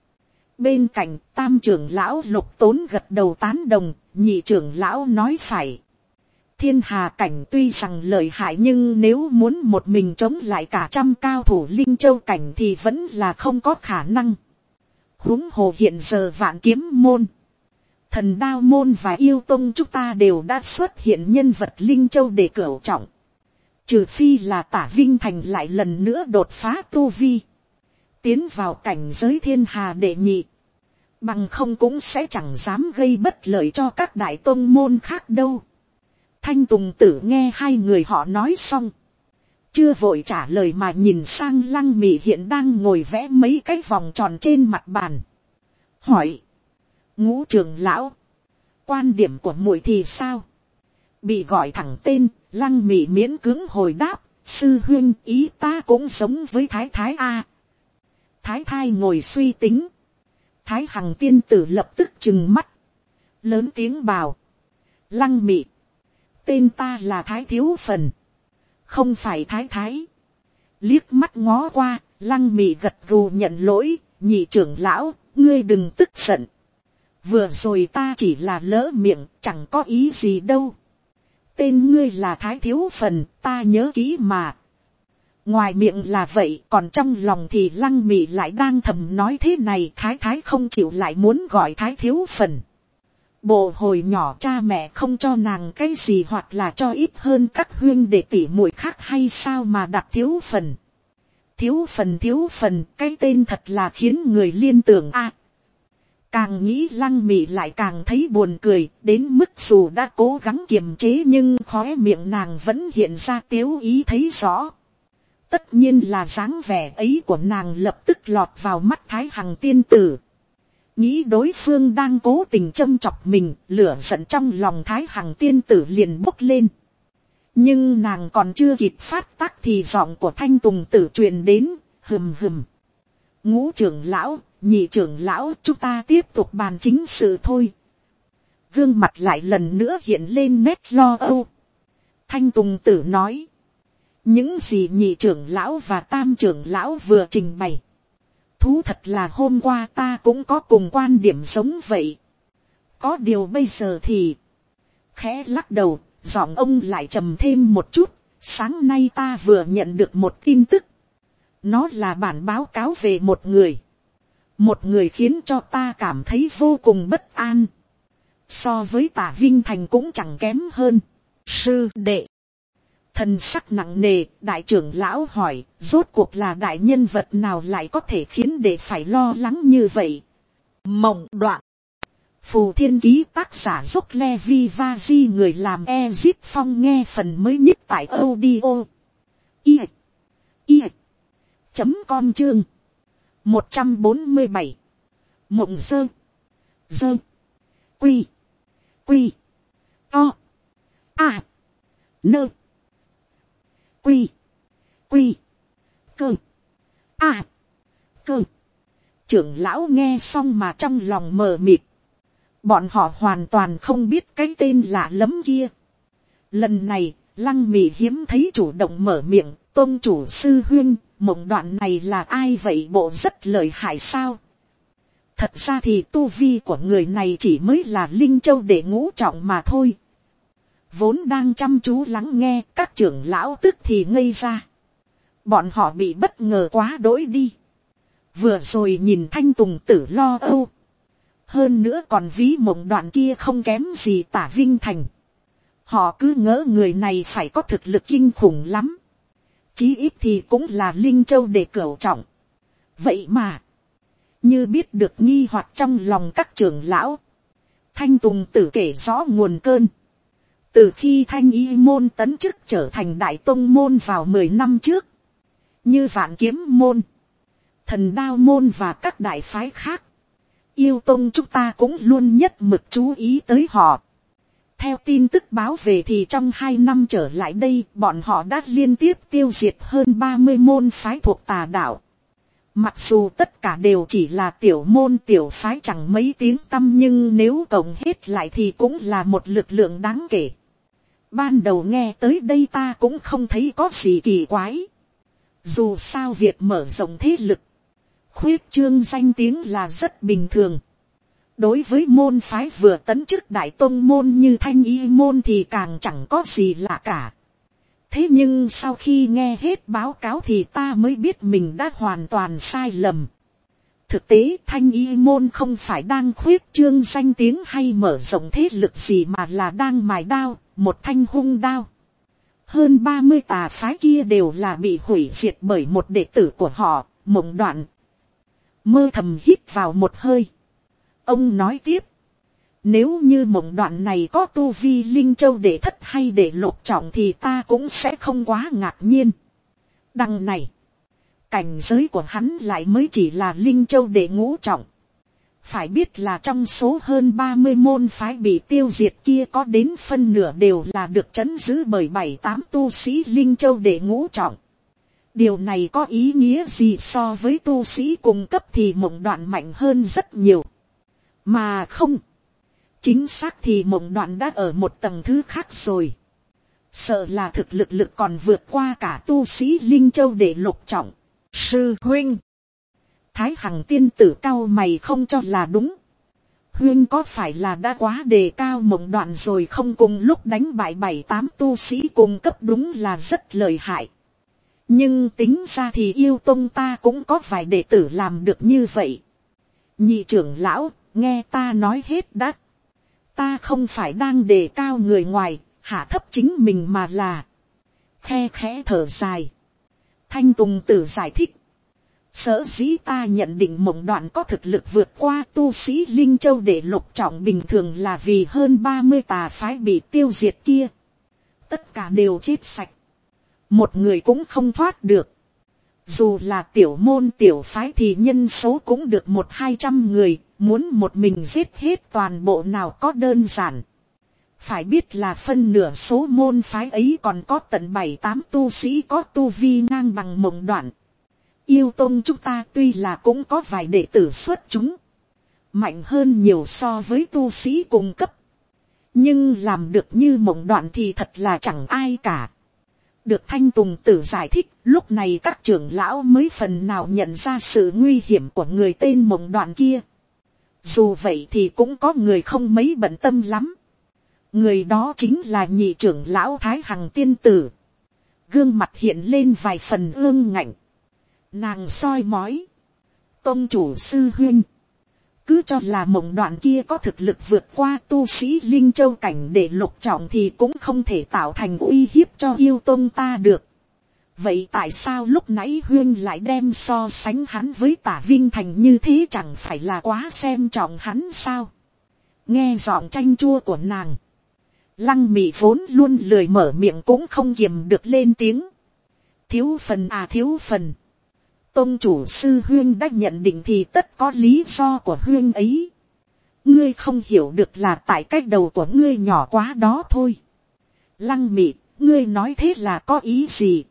Bên cạnh tam trưởng lão Lục Tốn gật đầu tán đồng, nhị trưởng lão nói phải. Thiên hà cảnh tuy rằng lợi hại nhưng nếu muốn một mình chống lại cả trăm cao thủ Linh Châu cảnh thì vẫn là không có khả năng. Huống hồ hiện giờ Vạn Kiếm môn, Thần Đao môn và Yêu Tông chúng ta đều đã xuất hiện nhân vật Linh Châu để cửu trọng. Trừ phi là Tả Vinh Thành lại lần nữa đột phá tu vi, tiến vào cảnh giới thiên hà đệ nhị. Bằng không cũng sẽ chẳng dám gây bất lợi cho các đại tôn môn khác đâu. Thanh Tùng Tử nghe hai người họ nói xong, chưa vội trả lời mà nhìn sang Lăng Mị hiện đang ngồi vẽ mấy cái vòng tròn trên mặt bàn. Hỏi, Ngũ trưởng lão, quan điểm của muội thì sao? Bị gọi thẳng tên, Lăng Mị miễn cưỡng hồi đáp, sư huynh, ý ta cũng giống với Thái Thái a. Thái Thái ngồi suy tính. Thái Hằng tiên tử lập tức trừng mắt, lớn tiếng bảo, Lăng Mị, tên ta là Thái Thiếu Phần, không phải Thái Thái. Liếc mắt ngó qua, Lăng Mị gật gù nhận lỗi, nhị trưởng lão, ngươi đừng tức giận. Vừa rồi ta chỉ là lỡ miệng, chẳng có ý gì đâu. Tên ngươi là Thái Thiếu Phần, ta nhớ kỹ mà. Ngoài miệng là vậy, còn trong lòng thì Lăng Mị lại đang thầm nói thế này, Thái Thái không chịu lại muốn gọi Thái Thiếu Phần. Bộ hồi nhỏ cha mẹ không cho nàng cái gì hoặc là cho ít hơn các huynh đệ tỷ muội khác hay sao mà đặt Thiếu Phần. Thiếu Phần Thiếu Phần, cái tên thật là khiến người liên tưởng a. À, càng nghĩ Lăng Mị lại càng thấy buồn cười, đến mức dù đã cố gắng kiềm chế nhưng khóe miệng nàng vẫn hiện ra tiếu ý thấy rõ. Tất nhiên là dáng vẻ ấy của nàng lập tức lọt vào mắt Thái Hằng tiên tử. Nghĩ đối phương đang cố tình châm chọc mình, lửa giận trong lòng Thái Hằng tiên tử liền bốc lên. Nhưng nàng còn chưa kịp phát tác thì giọng của Thanh Tùng Tử truyền đến, hừm hừm. Ngũ trưởng lão, nhị trưởng lão, chúng ta tiếp tục bàn chính sự thôi. Gương mặt lại lần nữa hiện lên nét lo âu. Thanh Tùng Tử nói, những gì nhị trưởng lão và tam trưởng lão vừa trình bày, thú thật là hôm qua ta cũng có cùng quan điểm giống vậy. Có điều bây giờ thì, khẽ lắc đầu, giọng ông lại trầm thêm một chút. Sáng nay ta vừa nhận được một tin tức. Nó là bản báo cáo về một người. Một người khiến cho ta cảm thấy vô cùng bất an. So với Tả Vinh Thành cũng chẳng kém hơn. Sư đệ. Thần sắc nặng nề, đại trưởng lão hỏi, rốt cuộc là đại nhân vật nào lại có thể khiến để phải lo lắng như vậy. Mộng đoạn. Phù Thiên Ký tác giả Dốc Levi Vaji, người làm Ezip Phong nghe phần mới nhất tại audio. I. I. Chấm con chương. một trăm bốn mươi bảy. Mộng dơ. Dơ. Quy. Quy. To. A. Nơ. Quy. Quy. Cơ. A. Cơ. Trưởng lão nghe xong mà trong lòng mờ mịt. Bọn họ hoàn toàn không biết cái tên lạ lẫm kia. Lần này, Lăng Mị hiếm thấy chủ động mở miệng, tôn chủ sư huynh, mộng đoạn này là ai vậy, bộ rất lợi hại sao? Thật ra thì tu vi của người này chỉ mới là Linh Châu đệ ngũ trọng mà thôi. Vốn đang chăm chú lắng nghe, các trưởng lão tức thì ngây ra. Bọn họ bị bất ngờ quá đỗi đi. Vừa rồi nhìn Thanh Tùng Tử lo âu. Hơn nữa còn ví mộng đoạn kia không kém gì Tả Vinh Thành. Họ cứ ngỡ người này phải có thực lực kinh khủng lắm. Chí ít thì cũng là Linh Châu đệ cửu trọng. Vậy mà, như biết được nghi hoặc trong lòng các trưởng lão, Thanh Tùng Tử kể rõ nguồn cơn. Từ khi Thanh Y môn tấn chức trở thành đại tông môn vào mười năm trước, như Vạn Kiếm môn, Thần Đao môn và các đại phái khác, Yêu tông chúng ta cũng luôn nhất mực chú ý tới họ. Theo tin tức báo về thì trong hai năm trở lại đây, bọn họ đã liên tiếp tiêu diệt hơn ba mươi môn phái thuộc tà đạo. Mặc dù tất cả đều chỉ là tiểu môn tiểu phái chẳng mấy tiếng tăm, nhưng nếu tổng hết lại thì cũng là một lực lượng đáng kể. Ban đầu nghe tới đây ta cũng không thấy có gì kỳ quái. Dù sao việc mở rộng thế lực, khuyết trương danh tiếng là rất bình thường. Đối với môn phái vừa tấn chức đại tông môn như Thanh Y môn thì càng chẳng có gì lạ cả. Thế nhưng sau khi nghe hết báo cáo thì ta mới biết mình đã hoàn toàn sai lầm. Thực tế Thanh Y môn không phải đang khuyết trương danh tiếng hay mở rộng thế lực gì, mà là đang mài đao, một thanh hung đao. Hơn ba mươi tà phái kia đều là bị hủy diệt bởi một đệ tử của họ, Mộng Đoạn. Mơ thầm hít vào một hơi. Ông nói tiếp. Nếu như Mộng Đoạn này có tu vi Linh Châu đệ thất hay đệ lục trọng thì ta cũng sẽ không quá ngạc nhiên. Đằng này, cảnh giới của hắn lại mới chỉ là Linh Châu đệ ngũ trọng. Phải biết là trong số hơn ba mươi môn phái bị tiêu diệt kia có đến phân nửa đều là được trấn giữ bởi bảy tám tu sĩ Linh Châu đệ ngũ trọng. Điều này có ý nghĩa gì? So với tu sĩ cùng cấp thì Mộng Đoạn mạnh hơn rất nhiều. Mà không, chính xác thì Mộng Đoạn đã ở một tầng thứ khác rồi. Sợ là thực lực lực còn vượt qua cả tu sĩ Linh Châu đệ lục trọng. Sư huynh, Thái Hằng tiên tử cao mày không cho là đúng. Huynh có phải là đã quá đề cao Mộng Đoạn rồi không? Cùng lúc đánh bại bảy tám tu sĩ cùng cấp đúng là rất lợi hại. Nhưng tính ra thì Yêu tông ta cũng có vài đệ tử làm được như vậy. Nhị trưởng lão, nghe ta nói hết đã. Ta không phải đang đề cao người ngoài, hạ thấp chính mình mà là. Khe khẽ thở dài. Thanh Tùng Tử giải thích. Sở dĩ ta nhận định Mộng Đoạn có thực lực vượt qua tu sĩ Linh Châu đệ lục trọng bình thường là vì hơn ba mươi tà phái bị tiêu diệt kia. Tất cả đều chết sạch. Một người cũng không thoát được. Dù là tiểu môn tiểu phái thì nhân số cũng được một hai trăm người, muốn một mình giết hết toàn bộ nào có đơn giản. Phải biết là phân nửa số môn phái ấy còn có tận bảy tám tu sĩ có tu vi ngang bằng Mộng Đoạn. Yêu tông chúng ta tuy là cũng có vài đệ tử xuất chúng, mạnh hơn nhiều so với tu sĩ cùng cấp. Nhưng làm được như Mộng Đoạn thì thật là chẳng ai cả. Được Thanh Tùng Tử giải thích, lúc này các trưởng lão mới phần nào nhận ra sự nguy hiểm của người tên Mộng Đoạn kia. Dù vậy thì cũng có người không mấy bận tâm lắm. Người đó chính là nhị trưởng lão Thái Hằng tiên tử. Gương mặt hiện lên vài phần ương ngạnh. Nàng soi mói. Tông chủ sư huynh, Cứ cho là mộng đoạn kia có thực lực vượt qua tu sĩ Linh Châu cảnh để lục trọng thì cũng không thể tạo thành uy hiếp cho yêu tôn ta được. Vậy tại sao lúc nãy Huyên lại đem so sánh hắn với Tả Vinh Thành như thế, chẳng phải là quá xem trọng hắn sao? Nghe giọng chanh chua của nàng, Lăng Mị vốn luôn lười mở miệng cũng không kiềm được lên tiếng. Thiếu phần à thiếu phần. Tôn chủ sư Huyên đã nhận định thì tất có lý do của Huyên ấy. Ngươi không hiểu được là tại cách đầu của ngươi nhỏ quá đó thôi. Lăng Mị, ngươi nói thế là có ý gì?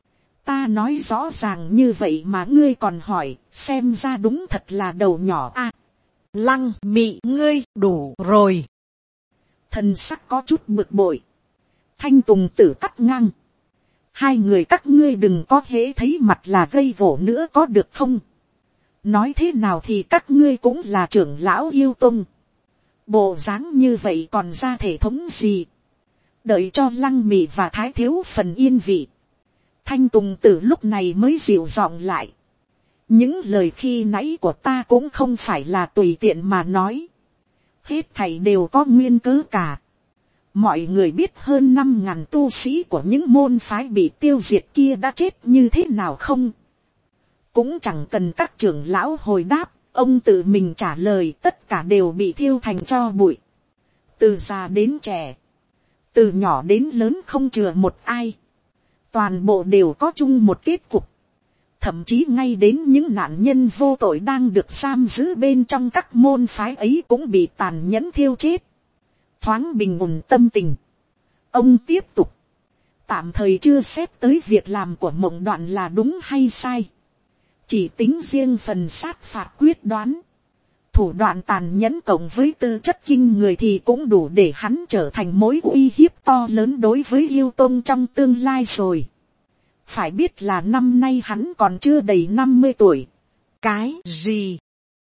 Ta nói rõ ràng như vậy mà ngươi còn hỏi, xem ra đúng thật là đầu nhỏ à. Lăng Mị, ngươi đủ rồi. Thần sắc có chút bực bội. Thanh Tùng Tử cắt ngang. Hai người các ngươi đừng có hễ thấy mặt là gây gổ nữa có được không? Nói thế nào thì các ngươi cũng là trưởng lão yêu tông. Bộ dáng như vậy còn ra thể thống gì? Đợi cho Lăng Mị và Thái Thiếu Phần yên vị, Thanh Tùng Tử lúc này mới dịu giọng lại. Những lời khi nãy của ta cũng không phải là tùy tiện mà nói. Hết thảy đều có nguyên cớ cả. Mọi người biết hơn năm ngàn tu sĩ của những môn phái bị tiêu diệt kia đã chết như thế nào không? Cũng chẳng cần các trưởng lão hồi đáp, ông tự mình trả lời, tất cả đều bị thiêu thành tro bụi. Từ già đến trẻ, từ nhỏ đến lớn không chừa một ai. Toàn bộ đều có chung một kết cục. Thậm chí ngay đến những nạn nhân vô tội đang được giam giữ bên trong các môn phái ấy cũng bị tàn nhẫn thiêu chết. Thoáng bình ổn tâm tình, ông tiếp tục. Tạm thời chưa xét tới việc làm của Mộng Đoạn là đúng hay sai. Chỉ tính riêng phần sát phạt quyết đoán, thủ đoạn tàn nhẫn cộng với tư chất kinh người thì cũng đủ để hắn trở thành mối uy hiếp to lớn đối với yêu tôn trong tương lai rồi. Phải biết là năm nay hắn còn chưa đầy năm mươi tuổi. Cái gì?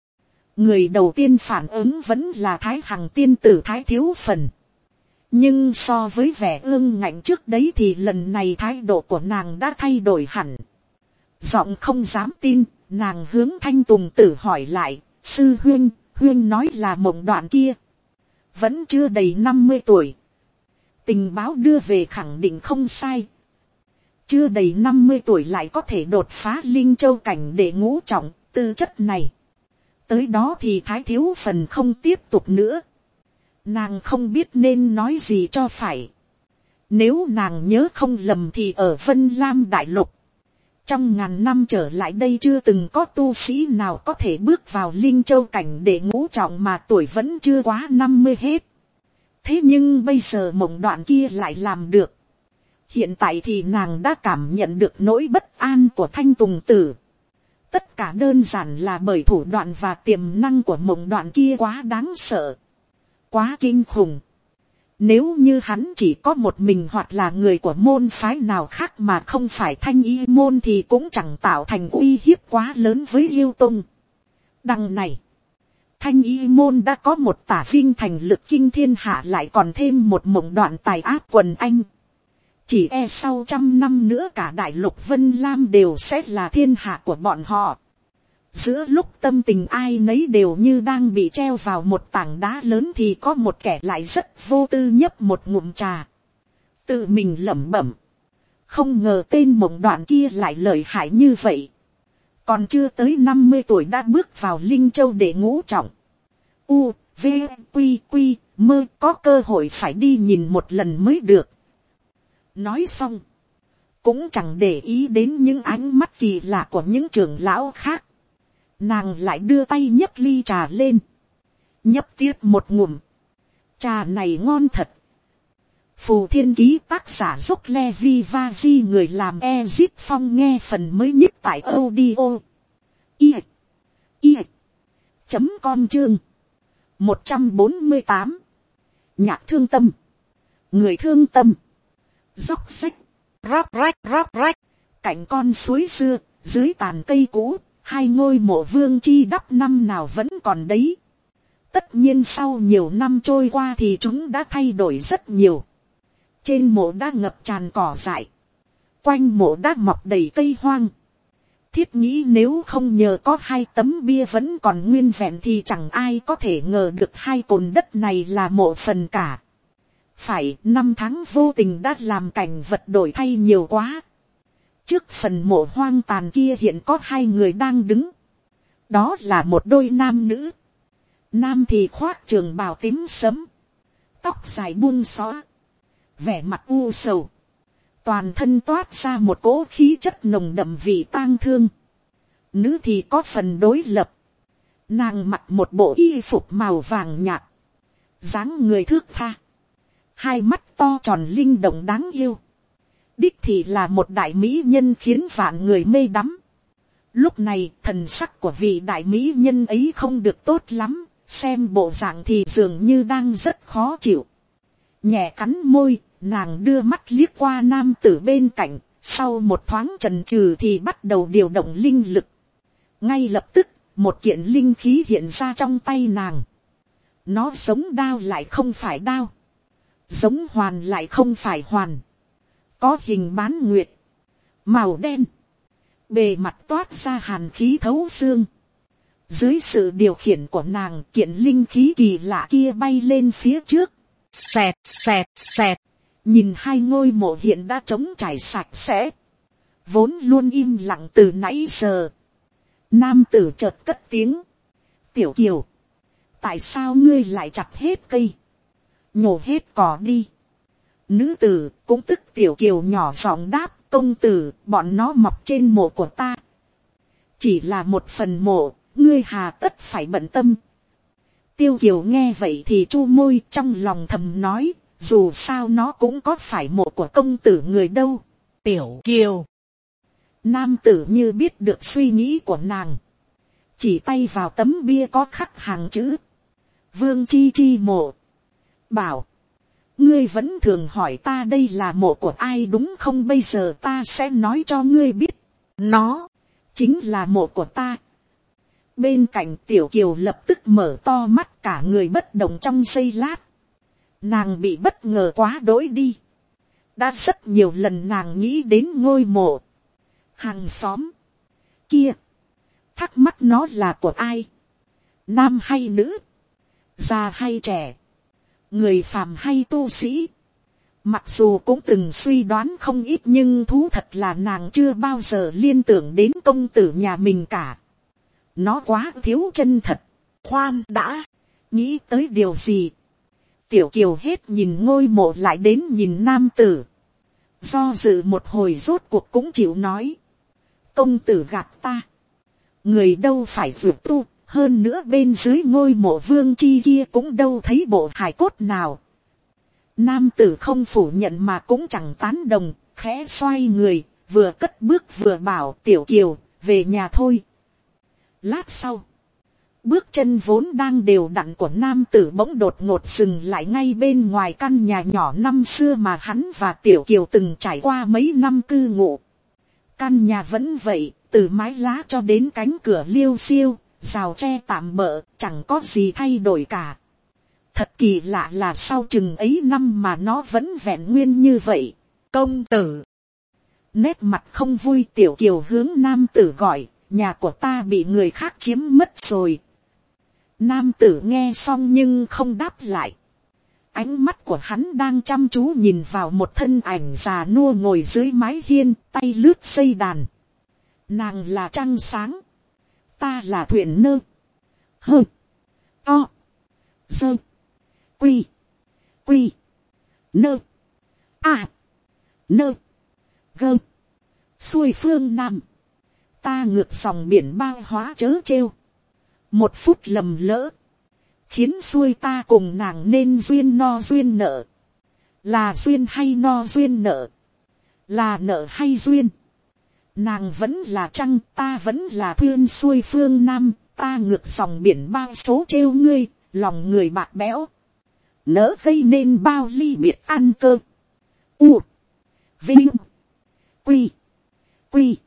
Người đầu tiên phản ứng vẫn là Thái Hằng tiên tử Thái Thiếu Phần. Nhưng so với vẻ ương ngạnh trước đấy thì lần này thái độ của nàng đã thay đổi hẳn. Giọng không dám tin, nàng hướng Thanh Tùng Tử hỏi lại, sư Huyên, Huyên nói là Mộng Đoạn kia vẫn chưa đầy năm mươi tuổi. Tình báo đưa về khẳng định không sai. Chưa đầy năm mươi tuổi lại có thể đột phá Linh Châu cảnh để ngũ trọng, tư chất này. Tới đó thì Thái Thiếu Phần không tiếp tục nữa. Nàng không biết nên nói gì cho phải. Nếu nàng nhớ không lầm thì ở Vân Lam Đại Lục, trong ngàn năm trở lại đây chưa từng có tu sĩ nào có thể bước vào Linh Châu cảnh để ngũ trọng mà tuổi vẫn chưa quá năm mươi hết. Thế nhưng bây giờ Mộng Đoạn kia lại làm được. Hiện tại thì nàng đã cảm nhận được nỗi bất an của Thanh Tùng Tử. Tất cả đơn giản là bởi thủ đoạn và tiềm năng của Mộng Đoạn kia quá đáng sợ, quá kinh khủng. Nếu như hắn chỉ có một mình hoặc là người của môn phái nào khác mà không phải Thanh Y môn thì cũng chẳng tạo thành uy hiếp quá lớn với yêu tông. Đằng này, Thanh Y môn đã có một Tả Vinh Thành lực kinh thiên hạ, lại còn thêm một Mộng Đoạn tài áp quần anh. Chỉ e sau trăm năm nữa cả đại lục Vân Lam đều sẽ là thiên hạ của bọn họ. Giữa lúc tâm tình ai nấy đều như đang bị treo vào một tảng đá lớn thì có một kẻ lại rất vô tư nhấp một ngụm trà. Tự mình lẩm bẩm. Không ngờ tên Mộng Đoạn kia lại lợi hại như vậy. Còn chưa tới năm mươi tuổi đã bước vào Linh Châu để ngũ trọng. U, V, Quy, Quy, mơ có cơ hội phải đi nhìn một lần mới được. Nói xong, cũng chẳng để ý đến những ánh mắt kỳ lạ của những trưởng lão khác. Nàng lại đưa tay nhấc ly trà lên, nhấp tiếp một ngụm. Trà này ngon thật. Phù Thiên Ký tác giả Dốc Levi Vaji, người làm Ezip Phong, nghe phần mới nhất tại audio i i chấm com chương một trăm bốn mươi tám. Nhạc thương tâm, người thương tâm. Dốc sách, róc rách róc rách. Cạnh con suối xưa, dưới tàn cây cũ, hai ngôi mộ vương chi đắp năm nào vẫn còn đấy. Tất nhiên sau nhiều năm trôi qua thì chúng đã thay đổi rất nhiều. Trên mộ đã ngập tràn cỏ dại, quanh mộ đã mọc đầy cây hoang. thiết nghĩ nếu không nhờ có hai tấm bia vẫn còn nguyên vẹn thì chẳng ai có thể ngờ được hai cồn đất này là mộ phần cả. Phải, năm tháng vô tình đã làm cảnh vật đổi thay nhiều quá. Trước phần mộ hoang tàn kia hiện có hai người đang đứng. Đó là một đôi nam nữ. Nam thì khoác trường bào tím sẫm, tóc dài buông xõa, vẻ mặt u sầu, toàn thân toát ra một cỗ khí chất nồng đậm vị tang thương. Nữ thì có phần đối lập, nàng mặc một bộ y phục màu vàng nhạt, dáng người thước tha, hai mắt to tròn linh động đáng yêu, đích thì là một đại mỹ nhân khiến vạn người mê đắm. Lúc này thần sắc của vị đại mỹ nhân ấy không được tốt lắm, xem bộ dạng thì dường như đang rất khó chịu. Nhẹ cắn môi, nàng đưa mắt liếc qua nam tử bên cạnh, sau một thoáng chần chừ thì bắt đầu điều động linh lực. Ngay lập tức, một kiện linh khí hiện ra trong tay nàng. Nó giống đao lại không phải đao, giống hoàn lại không phải hoàn, có hình bán nguyệt, màu đen, bề mặt toát ra hàn khí thấu xương. Dưới sự điều khiển của nàng, kiện linh khí kỳ lạ kia bay lên phía trước. Xẹt xẹt xẹt. Nhìn hai ngôi mộ hiện đã trống trải sạch sẽ, vốn luôn im lặng từ nãy giờ. Nam tử chợt cất tiếng. Tiểu Kiều, tại sao ngươi lại chặt hết cây, nhổ hết cỏ đi? Nữ tử cũng tức Tiểu Kiều nhỏ giọng đáp. Công tử, bọn nó mọc trên mộ của ta, chỉ là một phần mộ, ngươi hà tất phải bận tâm. Tiêu Kiều nghe vậy thì chu môi, trong lòng thầm nói, dù sao nó cũng có phải mộ của công tử người đâu. Tiểu Kiều. Nam tử như biết được suy nghĩ của nàng, chỉ tay vào tấm bia có khắc hàng chữ Vương Chi Chi mộ, bảo: ngươi vẫn thường hỏi ta đây là mộ của ai đúng không? Bây giờ ta sẽ nói cho ngươi biết, nó chính là mộ của ta. Bên cạnh Tiểu Kiều lập tức mở to mắt, cả người bất động trong giây lát. Nàng bị bất ngờ quá đỗi đi. Đã rất nhiều lần nàng nghĩ đến ngôi mộ, hàng xóm kia, thắc mắc nó là của ai, nam hay nữ, già hay trẻ, người phàm hay tu sĩ. Mặc dù cũng từng suy đoán không ít, nhưng thú thật là nàng chưa bao giờ liên tưởng đến công tử nhà mình cả. Nó quá thiếu chân thật. Khoan đã, nghĩ tới điều gì? Tiểu Kiều hết nhìn ngôi mộ lại đến nhìn nam tử, do dự một hồi rốt cuộc cũng chịu nói. Công tử gạt ta, người đâu phải vượt tu, hơn nữa bên dưới ngôi mộ Vương Chi kia cũng đâu thấy bộ hài cốt nào. Nam tử không phủ nhận mà cũng chẳng tán đồng, khẽ xoay người, vừa cất bước vừa bảo Tiểu Kiều, về nhà thôi. Lát sau, bước chân vốn đang đều đặn của nam tử bỗng đột ngột dừng lại ngay bên ngoài căn nhà nhỏ năm xưa mà hắn và Tiểu Kiều từng trải qua mấy năm cư ngụ. Căn nhà vẫn vậy, từ mái lá cho đến cánh cửa liêu xiêu, rào tre tạm bợ, chẳng có gì thay đổi cả. Thật kỳ lạ là sau chừng ấy năm mà nó vẫn vẹn nguyên như vậy. Công tử. Nét mặt không vui Tiểu Kiều hướng nam tử gọi, nhà của ta bị người khác chiếm mất rồi. Nam tử nghe xong nhưng không đáp lại. Ánh mắt của hắn đang chăm chú nhìn vào một thân ảnh già nua ngồi dưới mái hiên, tay lướt dây đàn. Nàng là trăng sáng, ta là thuyền nơ. Hơ, to, dơ, quy, quy, nơ, à, nơ, gơ. Xuôi phương Nam, ta ngược dòng biển bao hóa chớ trêu. Một phút lầm lỡ, khiến xuôi ta cùng nàng nên duyên no duyên nợ. Là duyên hay no duyên nợ, là nợ hay duyên. Nàng vẫn là trăng, ta vẫn là thuyền xuôi phương Nam. Ta ngược dòng biển bao số trêu ngươi, lòng người bạc bẽo. Nỡ gây nên bao ly biệt ăn cơ. U, vinh, quy, quy,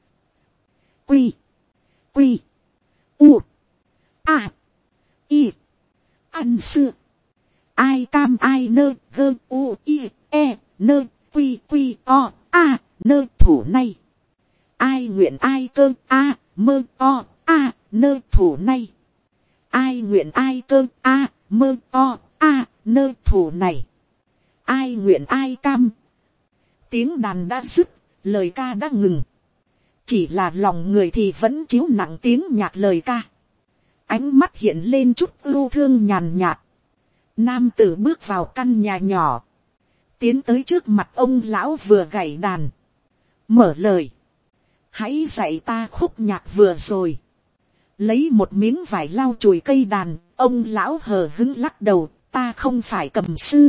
quy, quy, u, a, y. Ăn xưa, ai cam ai nơ gơ u i e nơ quy quy o a nơ thủ nay. ai nguyện ai cơ a mơ o a nơ thủ này, ai nguyện ai cơ a mơ o a nơ thủ này, ai nguyện ai cam. Tiếng đàn đã dứt, lời ca đã ngừng, chỉ là lòng người thì vẫn chiếu nặng tiếng nhạc lời ca. Ánh mắt hiện lên chút ưu thương nhàn nhạt. Nam tử bước vào căn nhà nhỏ, tiến tới trước mặt ông lão vừa gảy đàn, mở lời: hãy dạy ta khúc nhạc vừa rồi. Lấy một miếng vải lau chùi cây đàn, ông lão hờ hững lắc đầu: ta không phải cầm sư,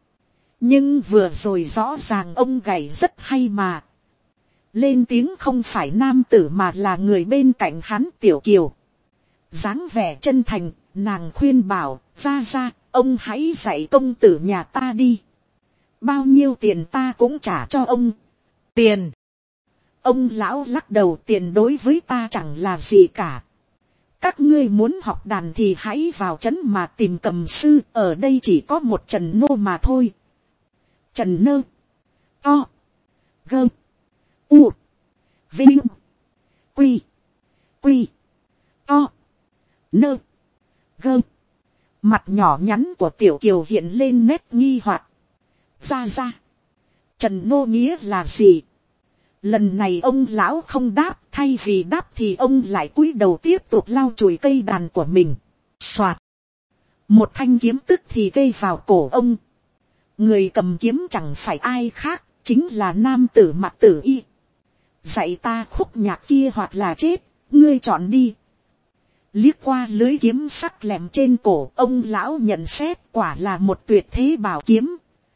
nhưng vừa rồi rõ ràng ông gảy rất hay mà. Lên tiếng không phải nam tử mà là người bên cạnh hắn, Tiểu Kiều. Dáng vẻ chân thành, nàng khuyên bảo: ra ra, ông hãy dạy công tử nhà ta đi. Bao nhiêu tiền ta cũng trả cho ông. Tiền? Ông lão lắc đầu: tiền đối với ta chẳng là gì cả. Các ngươi muốn học đàn thì hãy vào trấn mà tìm cầm sư, ở đây chỉ có một Trần Nô mà thôi. Trần Nơ, To, Gơ, U, Vinh, Quy, Quy, To, Nơ, Gơ. Mặt nhỏ nhắn của Tiểu Kiều hiện lên nét nghi hoặc. Ra ra, Trần Nô nghĩa là gì? Lần này ông lão không đáp, thay vì đáp thì ông lại cúi đầu tiếp tục lau chùi cây đàn của mình. Soạt, một thanh kiếm tức thì gây vào cổ ông. Người cầm kiếm chẳng phải ai khác, chính là nam tử Mạc Tử Y. Dạy ta khúc nhạc kia hoặc là chết, ngươi chọn đi. Liếc qua lưới kiếm sắc lẹm trên cổ, ông lão nhận xét quả là một tuyệt thế bảo kiếm.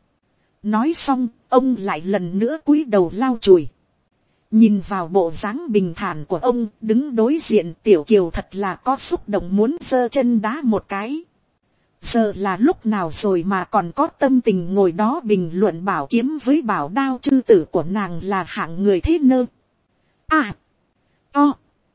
Nói xong, ông lại lần nữa cúi đầu lau chùi. Nhìn vào bộ dáng bình thản của ông, đứng đối diện Tiểu Kiều thật là có xúc động muốn giơ chân đá một cái. Giờ là lúc nào rồi mà còn có tâm tình ngồi đó bình luận bảo kiếm với bảo đao chư tử của nàng là hạng người thế nơ. À, To,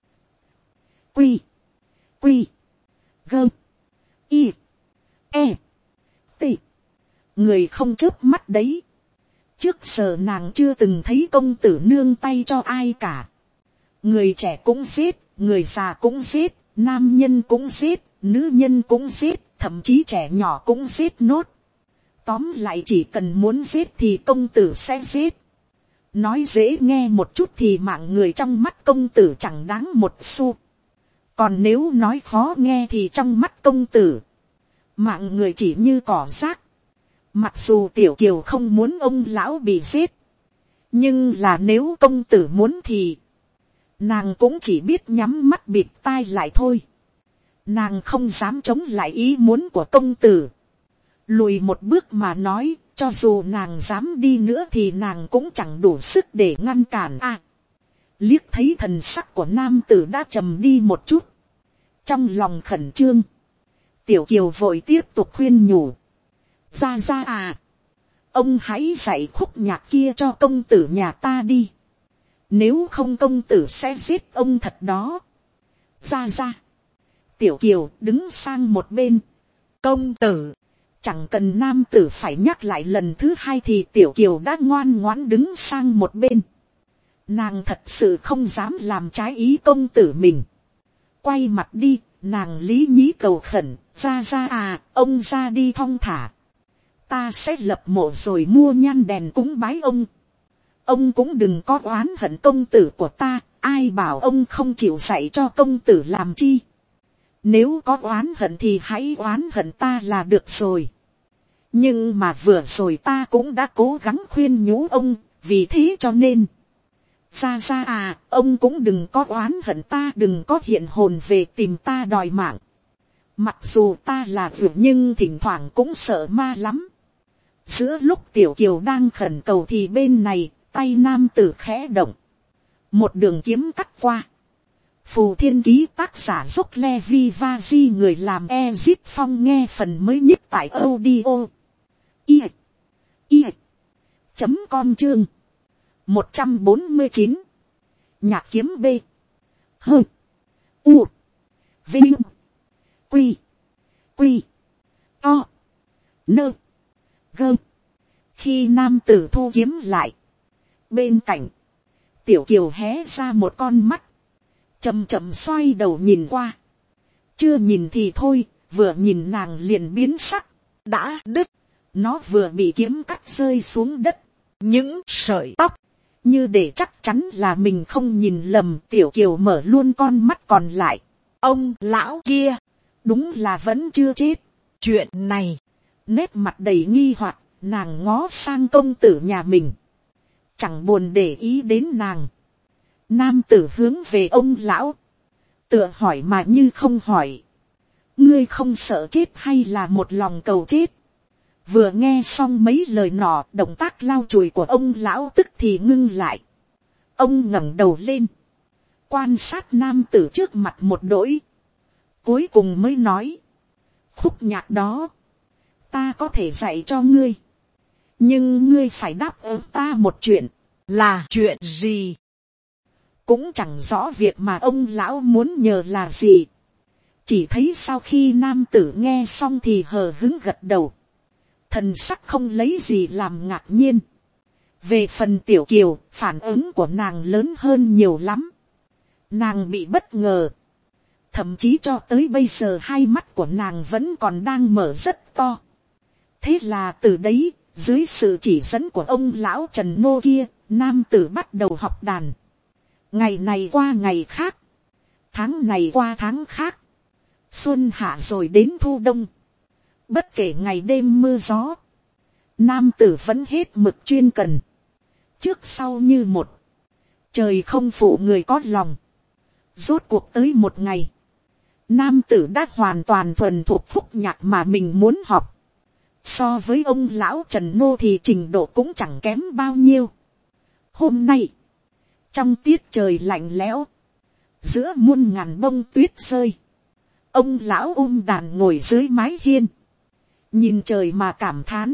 Quy, Quy, Gơ, Y, E, T. Người không chớp mắt đấy. Trước giờ nàng chưa từng thấy công tử nương tay cho ai cả. Người trẻ cũng giết, người già cũng giết, nam nhân cũng giết, nữ nhân cũng giết, thậm chí trẻ nhỏ cũng giết nốt. Tóm lại chỉ cần muốn giết thì công tử sẽ giết. Nói dễ nghe một chút thì mạng người trong mắt công tử chẳng đáng một xu. Còn nếu nói khó nghe thì trong mắt công tử, mạng người chỉ như cỏ rác. Mặc dù Tiểu Kiều không muốn ông lão bị giết, nhưng là nếu công tử muốn thì nàng cũng chỉ biết nhắm mắt bịt tai lại thôi. Nàng không dám chống lại ý muốn của công tử. Lùi một bước mà nói, cho dù nàng dám đi nữa thì nàng cũng chẳng đủ sức để ngăn cản. À, liếc thấy thần sắc của nam tử đã trầm đi một chút, trong lòng khẩn trương, Tiểu Kiều vội tiếp tục khuyên nhủ: ra ra à, ông hãy dạy khúc nhạc kia cho công tử nhà ta đi. Nếu không công tử sẽ giết ông thật đó. Ra ra. Tiểu Kiều đứng sang một bên. Công tử. Chẳng cần nam tử phải nhắc lại lần thứ hai thì Tiểu Kiều đã ngoan ngoãn đứng sang một bên. Nàng thật sự không dám làm trái ý công tử mình. Quay mặt đi, nàng lý nhí cầu khẩn: ra ra à, ông ra đi thong thả. Ta sẽ lập mộ rồi mua nhan đèn cúng bái ông. Ông cũng đừng có oán hận công tử của ta, ai bảo ông không chịu dạy cho công tử làm chi. Nếu có oán hận thì hãy oán hận ta là được rồi. Nhưng mà vừa rồi ta cũng đã cố gắng khuyên nhủ ông, vì thế cho nên. Ra ra à, ông cũng đừng có oán hận ta, đừng có hiện hồn về tìm ta đòi mạng. Mặc dù ta là vượt nhưng thỉnh thoảng cũng sợ ma lắm. Giữa lúc Tiểu Kiều đang khẩn cầu thì bên này, tay nam tử khẽ động. Một đường kiếm cắt qua. Phù Thiên Ký tác giả Dốc Levi Vaji, người làm Ezip Phong nghe phần mới nhất tại audio. I. I. Chấm com chương. một trăm bốn mươi chín. Nhạc kiếm B. H. U. Vinh. Quy. Quy. To. Nơ. Gơ. Khi nam tử thu kiếm lại, bên cạnh, tiểu kiều hé ra một con mắt, chậm chậm xoay đầu nhìn qua, chưa nhìn thì thôi, vừa nhìn nàng liền biến sắc, đã đứt, nó vừa bị kiếm cắt rơi xuống đất, những sợi tóc, như để chắc chắn là mình không nhìn lầm, tiểu kiều mở luôn con mắt còn lại, ông lão kia, đúng là vẫn chưa chết, chuyện này, nét mặt đầy nghi hoặc, nàng ngó sang công tử nhà mình, chẳng buồn để ý đến nàng, nam tử hướng về ông lão, tựa hỏi mà như không hỏi, ngươi không sợ chết hay là một lòng cầu chết, vừa nghe xong mấy lời nọ, động tác lau chùi của ông lão tức thì ngưng lại, ông ngẩng đầu lên, quan sát nam tử trước mặt một đỗi, cuối cùng mới nói, khúc nhạc đó, ta có thể dạy cho ngươi, nhưng ngươi phải đáp ứng ta một chuyện, là chuyện gì, cũng chẳng rõ việc mà ông lão muốn nhờ là gì, chỉ thấy sau khi nam tử nghe xong thì hờ hứng gật đầu, thần sắc không lấy gì làm ngạc nhiên, về phần tiểu kiều, phản ứng của nàng lớn hơn nhiều lắm, nàng bị bất ngờ, thậm chí cho tới bây giờ hai mắt của nàng vẫn còn đang mở rất to, thế là từ đấy, dưới sự chỉ dẫn của ông lão Trần Nô kia, nam tử bắt đầu học đàn, ngày này qua ngày khác, tháng này qua tháng khác, xuân hạ rồi đến thu đông, bất kể ngày đêm mưa gió, nam tử vẫn hết mực chuyên cần, trước sau như một, trời không phụ người có lòng, rốt cuộc tới một ngày, nam tử đã hoàn toàn thuần thuộc khúc nhạc mà mình muốn học, so với ông lão Trần Nô thì trình độ cũng chẳng kém bao nhiêu. Hôm nay, trong tiết trời lạnh lẽo, giữa muôn ngàn bông tuyết rơi, ông lão ôm đàn ngồi dưới mái hiên, nhìn trời mà cảm thán,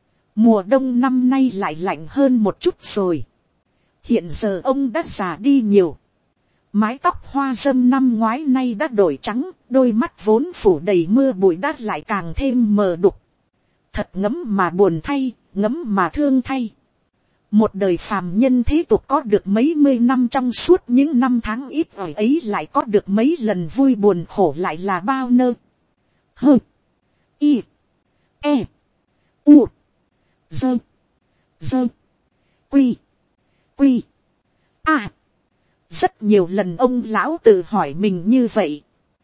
mùa đông năm nay lại lạnh hơn một chút rồi, hiện giờ ông đã già đi nhiều, mái tóc hoa râm năm ngoái nay đã đổi trắng, đôi mắt vốn phủ đầy mưa bụi đã lại càng thêm mờ đục, thật ngấm mà buồn thay, ngấm mà thương thay. Một đời phàm nhân thế tục có được mấy mươi năm, trong suốt những năm tháng ít ỏi ấy lại có được mấy lần vui buồn khổ lại là bao nơ. Hơ, y, e, u, dơ, dơ, quy, quy, a. Rất nhiều lần ông lão tự hỏi mình như vậy.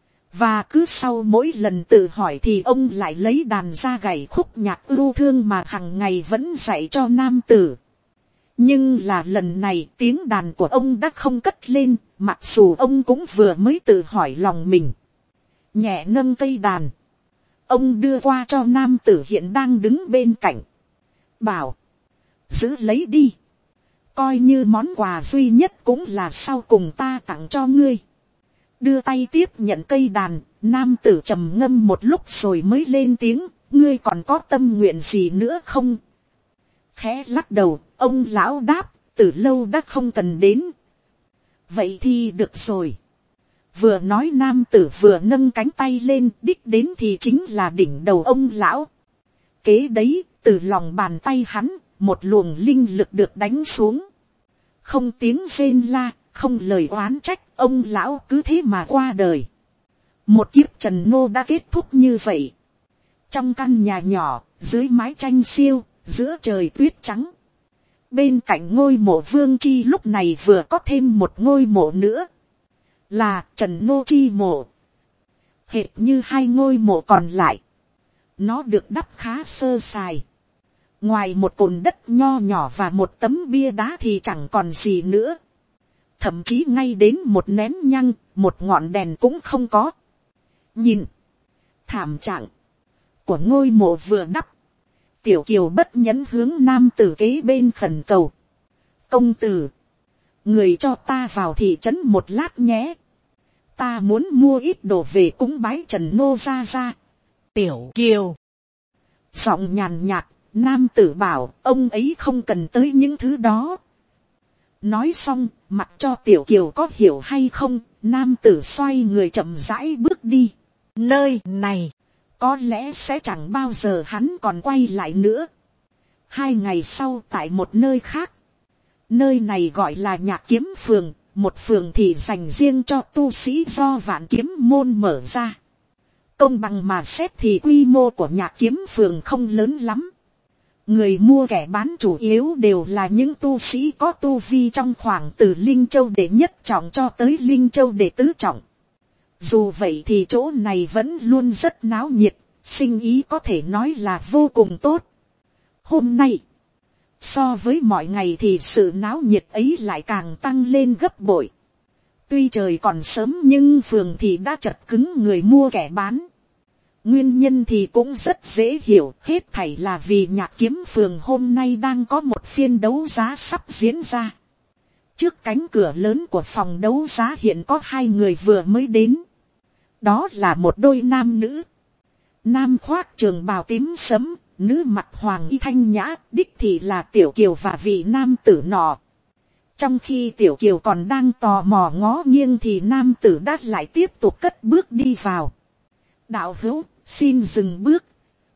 Và cứ sau mỗi lần tự hỏi thì ông lại lấy đàn ra gảy khúc nhạc ưu thương mà hằng ngày vẫn dạy cho nam tử. Nhưng là lần này tiếng đàn của ông đã không cất lên, mặc dù ông cũng vừa mới tự hỏi lòng mình. Nhẹ nâng cây đàn, ông đưa qua cho nam tử hiện đang đứng bên cạnh, bảo, giữ lấy đi, coi như món quà duy nhất cũng là sau cùng ta tặng cho ngươi. Đưa tay tiếp nhận cây đàn, nam tử trầm ngâm một lúc rồi mới lên tiếng, ngươi còn có tâm nguyện gì nữa không? Khẽ lắc đầu, ông lão đáp, từ lâu đã không cần đến. Vậy thì được rồi. Vừa nói nam tử vừa nâng cánh tay lên, đích đến thì chính là đỉnh đầu ông lão. Kế đấy, từ lòng bàn tay hắn, một luồng linh lực được đánh xuống. Không tiếng rên la, không lời oán trách, ông lão cứ thế mà qua đời. Một kiếp Trần Nô đã kết thúc như vậy. Trong căn nhà nhỏ, dưới mái tranh siêu, giữa trời tuyết trắng. Bên cạnh ngôi mộ Vương Chi lúc này vừa có thêm một ngôi mộ nữa. Là Trần Nô Chi mộ. Hệt như hai ngôi mộ còn lại. Nó được đắp khá sơ sài. Ngoài một cồn đất nho nhỏ và một tấm bia đá thì chẳng còn gì nữa. Thậm chí ngay đến một nén nhang, một ngọn đèn cũng không có. Nhìn thảm trạng của ngôi mộ vừa đắp, tiểu kiều bất nhẫn hướng nam tử kế bên khẩn cầu. Công tử, người cho ta vào thị trấn một lát nhé. Ta muốn mua ít đồ về cúng bái Trần Nô ra ra. Tiểu kiều giọng nhàn nhạt, nam tử bảo ông ấy không cần tới những thứ đó. Nói xong, mặc cho tiểu kiều có hiểu hay không, nam tử xoay người chậm rãi bước đi. Nơi này, có lẽ sẽ chẳng bao giờ hắn còn quay lại nữa. Hai ngày sau tại một nơi khác, Nơi này gọi là Nhạc Kiếm Phường, một phường thì dành riêng cho tu sĩ do Vạn Kiếm môn mở ra. Công bằng mà xét thì quy mô của Nhạc Kiếm Phường không lớn lắm. Người mua kẻ bán chủ yếu đều là những tu sĩ có tu vi trong khoảng từ Linh Châu đệ nhất trọng cho tới Linh Châu đệ tứ trọng. Dù vậy thì chỗ này vẫn luôn rất náo nhiệt, sinh ý có thể nói là vô cùng tốt. Hôm nay, so với mọi ngày thì sự náo nhiệt ấy lại càng tăng lên gấp bội. Tuy trời còn sớm nhưng phường thì đã chật cứng người mua kẻ bán. Nguyên nhân thì cũng rất dễ hiểu, hết thảy là vì Nhạc Kiếm Phường hôm nay đang có một phiên đấu giá sắp diễn ra. Trước cánh cửa lớn của phòng đấu giá hiện có hai người vừa mới đến. Đó là một đôi nam nữ. Nam khoác trường bào tím sẫm, nữ mặc hoàng y thanh nhã, đích thị là Tiểu Kiều và vị nam tử nọ. Trong khi Tiểu Kiều còn đang tò mò ngó nghiêng thì nam tử đã lại tiếp tục cất bước đi vào. Đạo hữu, xin dừng bước.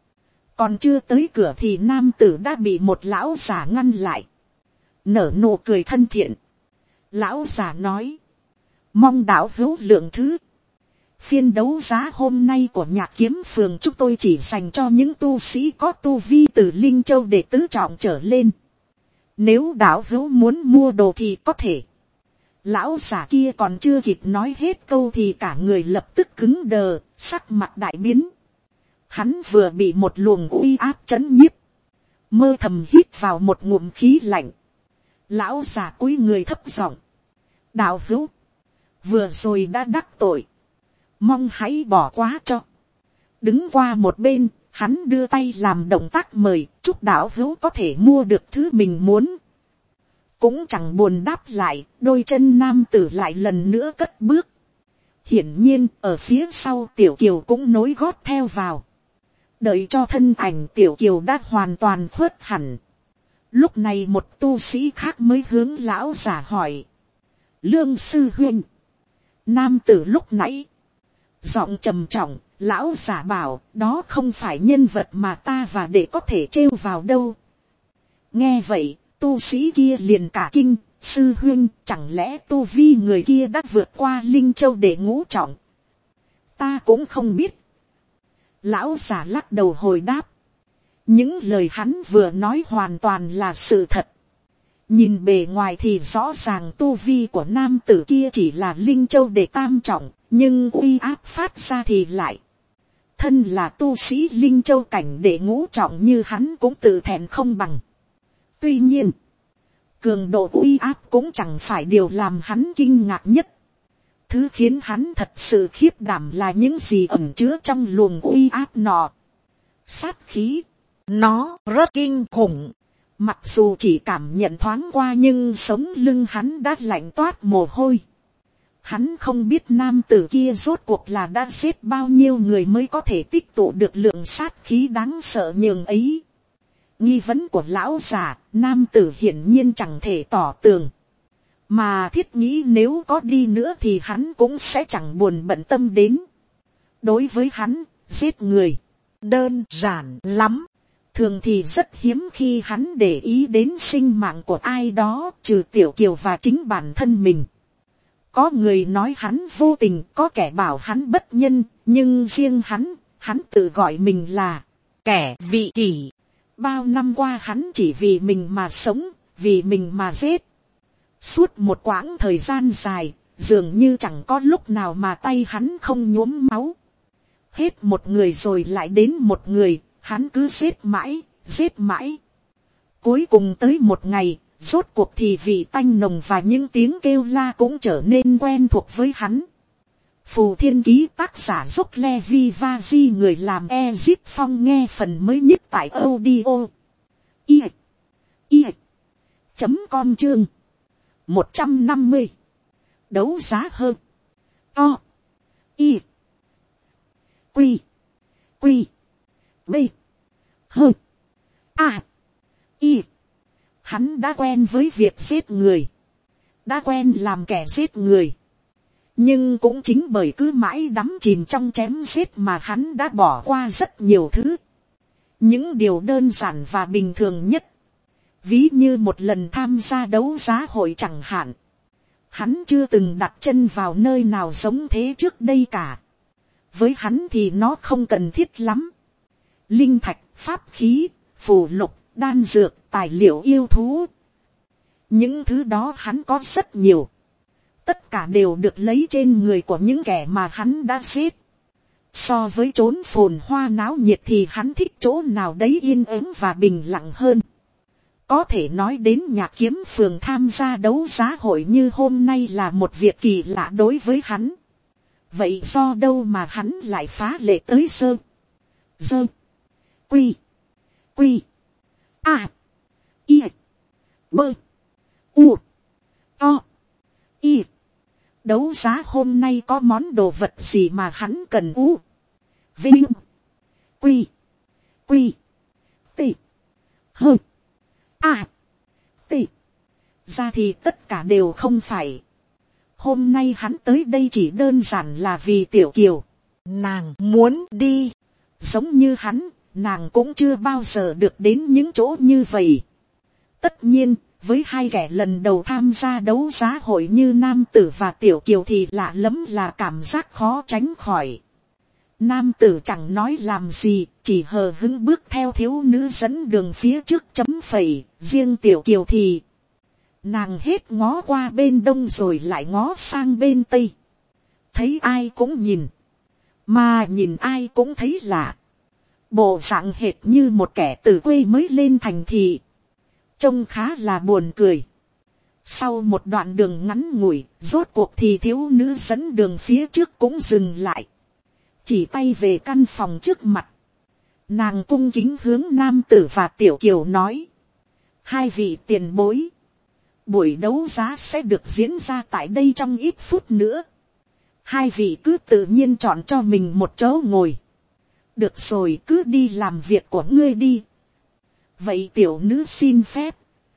Còn chưa tới cửa thì nam tử đã bị một lão già ngăn lại. Nở nụ cười thân thiện. Lão già nói. Mong đạo hữu lượng thứ. Phiên đấu giá hôm nay của Nhạc Kiếm Phường chúng tôi chỉ dành cho những tu sĩ có tu vi từ Linh Châu đệ tứ trọng trở lên. Nếu đạo hữu muốn mua đồ thì có thể. Lão già kia còn chưa kịp nói hết câu thì cả người lập tức cứng đờ, sắc mặt đại biến. Hắn vừa bị một luồng uy áp trấn nhiếp. Mơ thầm hít vào một ngụm khí lạnh. Lão già cúi người thấp giọng. Đạo hữu, vừa rồi đã đắc tội. Mong hãy bỏ qua cho. Đứng qua một bên, hắn đưa tay làm động tác mời, chúc đạo hữu có thể mua được thứ mình muốn. Cũng chẳng buồn đáp lại, đôi chân nam tử lại lần nữa cất bước. Hiển nhiên, ở phía sau Tiểu Kiều cũng nối gót theo vào. Đợi cho thân ảnh Tiểu Kiều đã hoàn toàn khuất hẳn. Lúc này một tu sĩ khác mới hướng lão giả hỏi. Lương sư huynh. Nam tử lúc nãy. Giọng trầm trọng, lão giả bảo, đó không phải nhân vật mà ta và để có thể trêu vào đâu. Nghe vậy, tu sĩ kia liền cả kinh, sư huynh, chẳng lẽ tu vi người kia đã vượt qua Linh Châu để ngũ trọng? Ta cũng không biết. Lão giả lắc đầu hồi đáp. Những lời hắn vừa nói hoàn toàn là sự thật. Nhìn bề ngoài thì rõ ràng tu vi của nam tử kia chỉ là Linh Châu để tam trọng, nhưng uy áp phát ra thì lại. Thân là tu sĩ Linh Châu cảnh để ngũ trọng như hắn cũng tự thẹn không bằng. Tuy nhiên, cường độ uy áp cũng chẳng phải điều làm hắn kinh ngạc nhất. Thứ khiến hắn thật sự khiếp đảm là những gì ẩn chứa trong luồng uy áp nọ. Sát khí, nó rất kinh khủng. Mặc dù chỉ cảm nhận thoáng qua nhưng sống lưng hắn đã lạnh toát mồ hôi. Hắn không biết nam tử kia rốt cuộc là đã giết bao nhiêu người mới có thể tích tụ được lượng sát khí đáng sợ nhường ấy. Nghi vấn của lão già, nam tử hiển nhiên chẳng thể tỏ tường. Mà thiết nghĩ nếu có đi nữa thì hắn cũng sẽ chẳng buồn bận tâm đến. Đối với hắn, giết người, đơn giản lắm. Thường thì rất hiếm khi hắn để ý đến sinh mạng của ai đó trừ Tiểu Kiều và chính bản thân mình. Có người nói hắn vô tình, có kẻ bảo hắn bất nhân, nhưng riêng hắn, hắn tự gọi mình là kẻ vị kỷ. Bao năm qua hắn chỉ vì mình mà sống, vì mình mà giết. Suốt một quãng thời gian dài, dường như chẳng có lúc nào mà tay hắn không nhuốm máu. Hết một người rồi lại đến một người, hắn cứ giết mãi, giết mãi. Cuối cùng tới một ngày, rốt cuộc thì vị tanh nồng và những tiếng kêu la cũng trở nên quen thuộc với hắn. Phù Thiên Ký tác giả Dốc Levi Vaji người làm Ezip Phong nghe phần mới nhất tại audio. I. I. Chấm com chương. một trăm năm mươi. Đấu giá hơn. O. I. Quy. Quy. B. Hơn. A. I. Hắn đã quen với việc giết người. Đã quen làm kẻ giết người. Nhưng cũng chính bởi cứ mãi đắm chìm trong chém giết mà hắn đã bỏ qua rất nhiều thứ. Những điều đơn giản và bình thường nhất. Ví như một lần tham gia đấu giá hội chẳng hạn. Hắn chưa từng đặt chân vào nơi nào giống thế trước đây cả. Với hắn thì nó không cần thiết lắm. Linh thạch, pháp khí, phù lục, đan dược, tài liệu yêu thú. Những thứ đó hắn có rất nhiều. Tất cả đều được lấy trên người của những kẻ mà hắn đã giết. So với chốn phồn hoa náo nhiệt thì hắn thích chỗ nào đấy yên ắng và bình lặng hơn. Có thể nói đến Nhạc Kiếm Phường tham gia đấu giá hội như hôm nay là một việc kỳ lạ đối với hắn. Vậy do đâu mà hắn lại phá lệ tới sơ, dơ, quy, quy, a, i, bơ, u, to, y. Đấu giá hôm nay có món đồ vật gì mà hắn cần u, vinh, quy, quy, tị, hơ, a, tị. Ra thì tất cả đều không phải. Hôm nay hắn tới đây chỉ đơn giản là vì Tiểu Kiều. Nàng muốn đi. Giống như hắn, nàng cũng chưa bao giờ được đến những chỗ như vậy. Tất nhiên, với hai kẻ lần đầu tham gia đấu giá hội như Nam Tử và Tiểu Kiều thì lạ lắm là cảm giác khó tránh khỏi. Nam Tử chẳng nói làm gì, chỉ hờ hững bước theo thiếu nữ dẫn đường phía trước chấm phẩy. Riêng Tiểu Kiều thì nàng hết ngó qua bên đông rồi lại ngó sang bên tây. Thấy ai cũng nhìn, mà nhìn ai cũng thấy lạ. Bộ dạng hệt như một kẻ từ quê mới lên thành thị. Trông khá là buồn cười. Sau một đoạn đường ngắn ngủi, rốt cuộc thì thiếu nữ dẫn đường phía trước cũng dừng lại. Chỉ tay về căn phòng trước mặt. Nàng cung kính hướng Nam Tử và Tiểu Kiều nói: hai vị tiền bối, buổi đấu giá sẽ được diễn ra tại đây trong ít phút nữa. Hai vị cứ tự nhiên chọn cho mình một chỗ ngồi. Được rồi, cứ đi làm việc của ngươi đi. Vậy tiểu nữ xin phép.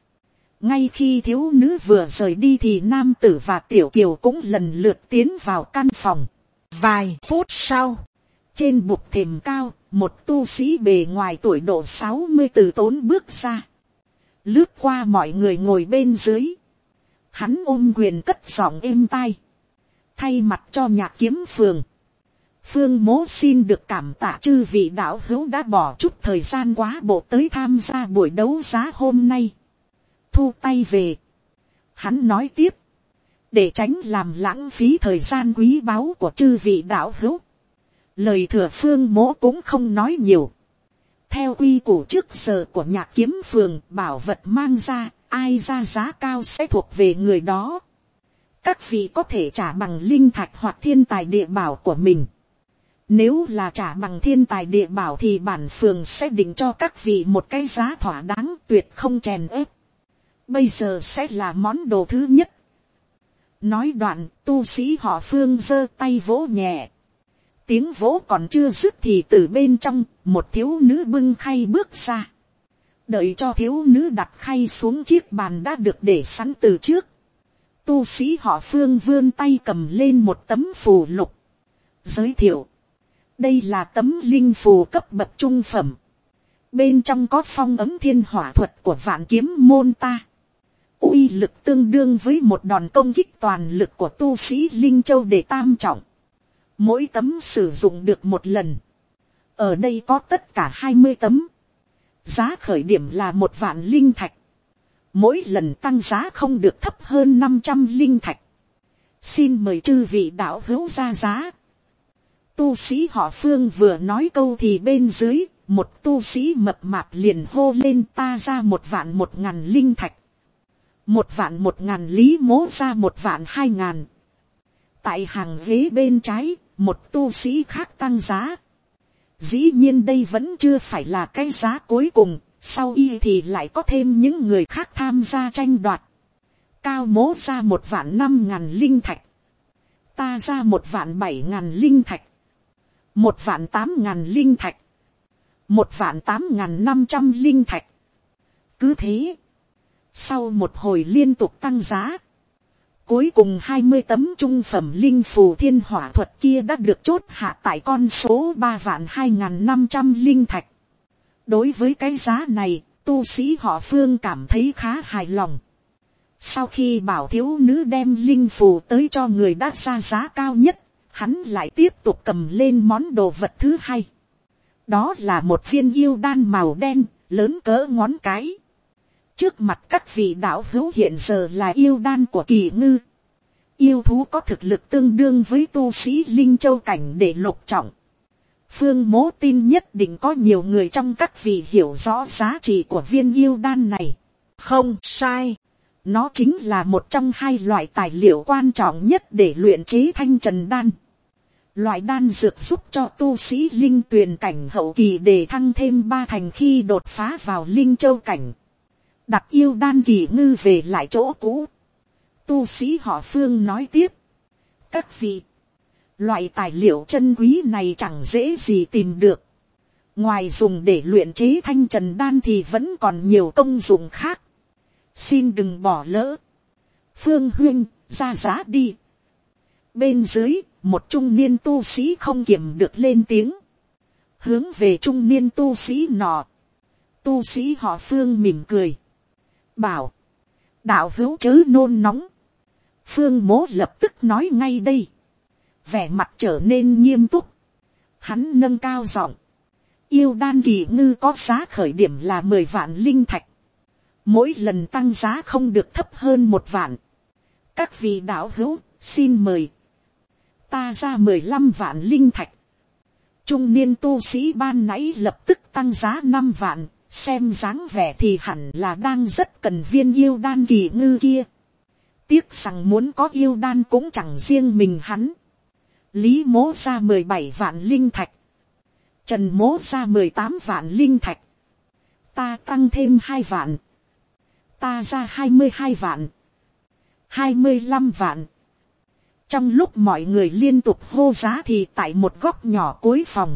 Ngay khi thiếu nữ vừa rời đi thì Nam Tử và Tiểu Kiều cũng lần lượt tiến vào căn phòng. Vài phút sau, trên bục thềm cao, một tu sĩ bề ngoài tuổi độ sáu mươi từ tốn bước ra. Lướt qua mọi người ngồi bên dưới. Hắn ôm quyền cất giọng êm tai. Thay mặt cho Nhạc Kiếm Phường, Phương Mỗ xin được cảm tạ chư vị đạo hữu đã bỏ chút thời gian quá bộ tới tham gia buổi đấu giá hôm nay. Thu tay về. Hắn nói tiếp. Để tránh làm lãng phí thời gian quý báu của chư vị đạo hữu, lời thừa Phương Mỗ cũng không nói nhiều. Theo quy củ trước giờ của Nhạc Kiếm Phường, bảo vật mang ra, ai ra giá cao sẽ thuộc về người đó. Các vị có thể trả bằng linh thạch hoặc thiên tài địa bảo của mình. Nếu là trả bằng thiên tài địa bảo thì bản phường sẽ định cho các vị một cái giá thỏa đáng, tuyệt không chèn ép. Bây giờ sẽ là món đồ thứ nhất. Nói đoạn, tu sĩ họ Phương giơ tay vỗ nhẹ. Tiếng vỗ còn chưa dứt thì từ bên trong, một thiếu nữ bưng khay bước ra. Đợi cho thiếu nữ đặt khay xuống chiếc bàn đã được để sẵn từ trước. Tu sĩ họ Phương vươn tay cầm lên một tấm phù lục. Giới thiệu. Đây là tấm linh phù cấp bậc trung phẩm. Bên trong có phong ấm thiên hỏa thuật của Vạn Kiếm môn ta. Uy lực tương đương với một đòn công kích toàn lực của tu sĩ Linh Châu để tam trọng. Mỗi tấm sử dụng được một lần. Ở đây có tất cả hai mươi tấm. Giá khởi điểm là một vạn linh thạch. Mỗi lần tăng giá không được thấp hơn năm trăm linh thạch. Xin mời chư vị đạo hữu ra giá. Tu sĩ họ Phương vừa nói câu thì bên dưới, một tu sĩ mập mạp liền hô lên: ta ra một vạn một ngàn linh thạch. Một vạn một ngàn Lý Mỗ ra một vạn hai ngàn. Tại hàng ghế bên trái, một tu sĩ khác tăng giá. Dĩ nhiên đây vẫn chưa phải là cái giá cuối cùng, sau y thì lại có thêm những người khác tham gia tranh đoạt. Cao Mỗ ra một vạn năm ngàn linh thạch. Ta ra một vạn bảy ngàn linh thạch. Một vạn tám ngàn linh thạch. Một vạn tám ngàn năm trăm linh thạch. Cứ thế, sau một hồi liên tục tăng giá, cuối cùng hai mươi tấm trung phẩm linh phù thiên hỏa thuật kia đã được chốt hạ tại con số ba vạn hai ngàn năm trăm linh thạch. Đối với cái giá này, Tu sĩ họ Phương cảm thấy khá hài lòng. Sau khi bảo thiếu nữ đem linh phù tới cho người đã ra giá cao nhất, hắn lại tiếp tục cầm lên món đồ vật thứ hai. Đó là một viên yêu đan màu đen, lớn cỡ ngón cái. Trước mặt các vị đạo hữu hiện giờ là yêu đan của Kỳ Ngư. Yêu thú có thực lực tương đương với tu sĩ Linh Châu cảnh để lục trọng. Phương Mố tin nhất định có nhiều người trong các vị hiểu rõ giá trị của viên yêu đan này. Không sai. Nó chính là một trong hai loại tài liệu quan trọng nhất để luyện chế thanh trần đan. Loại đan dược giúp cho tu sĩ linh tuyền cảnh hậu kỳ để thăng thêm ba thành khi đột phá vào Linh Châu cảnh. Đặt yêu đan Kỳ Ngư về lại chỗ cũ. Tu sĩ họ Phương nói tiếp. Các vị, loại tài liệu chân quý này chẳng dễ gì tìm được. Ngoài dùng để luyện chế thanh trần đan thì vẫn còn nhiều công dụng khác. Xin đừng bỏ lỡ. Phương huynh, ra giá đi. Bên dưới, một trung niên tu sĩ không kiềm được lên tiếng. Hướng về trung niên tu sĩ nọ. Tu sĩ họ Phương mỉm cười. Bảo, đạo hữu chớ nôn nóng. Phương Mố lập tức nói ngay đây. Vẻ mặt trở nên nghiêm túc. Hắn nâng cao giọng. Yêu đan Kỳ Ngư có giá khởi điểm là mười vạn linh thạch. Mỗi lần tăng giá không được thấp hơn một vạn. Các vị đạo hữu, xin mời. Ta ra mười lăm vạn linh thạch. Trung niên tu sĩ ban nãy lập tức tăng giá năm vạn. Xem dáng vẻ thì hẳn là đang rất cần viên yêu đan Kỳ Ngư kia. Tiếc rằng muốn có yêu đan cũng chẳng riêng mình hắn. Lý Mố ra mười bảy vạn linh thạch. Trần Mố ra mười tám vạn linh thạch. Ta tăng thêm hai vạn. Ta ra hai mươi hai vạn. hai mươi lăm vạn. Trong lúc mọi người liên tục hô giá thì tại một góc nhỏ cuối phòng.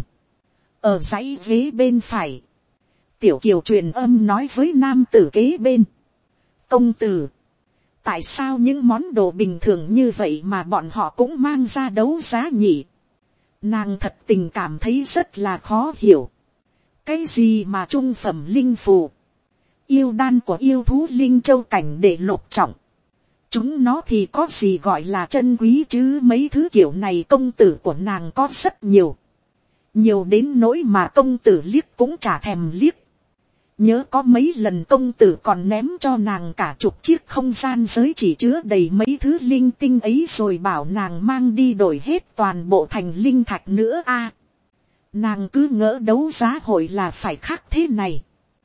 Ở dãy ghế bên phải. Tiểu Kiều truyền âm nói với nam tử kế bên. Công tử. Tại sao những món đồ bình thường như vậy mà bọn họ cũng mang ra đấu giá nhỉ? Nàng thật tình cảm thấy rất là khó hiểu. Cái gì mà trung phẩm linh phù? Yêu đan của yêu thú Linh Châu cảnh để lục trọng. Chúng nó thì có gì gọi là chân quý chứ, mấy thứ kiểu này công tử của nàng có rất nhiều. Nhiều đến nỗi mà công tử liếc cũng chả thèm liếc. Nhớ có mấy lần công tử còn ném cho nàng cả chục chiếc không gian giới chỉ chứa đầy mấy thứ linh tinh ấy rồi bảo nàng mang đi đổi hết toàn bộ thành linh thạch nữa a. Nàng cứ ngỡ đấu giá hội là phải khác thế này.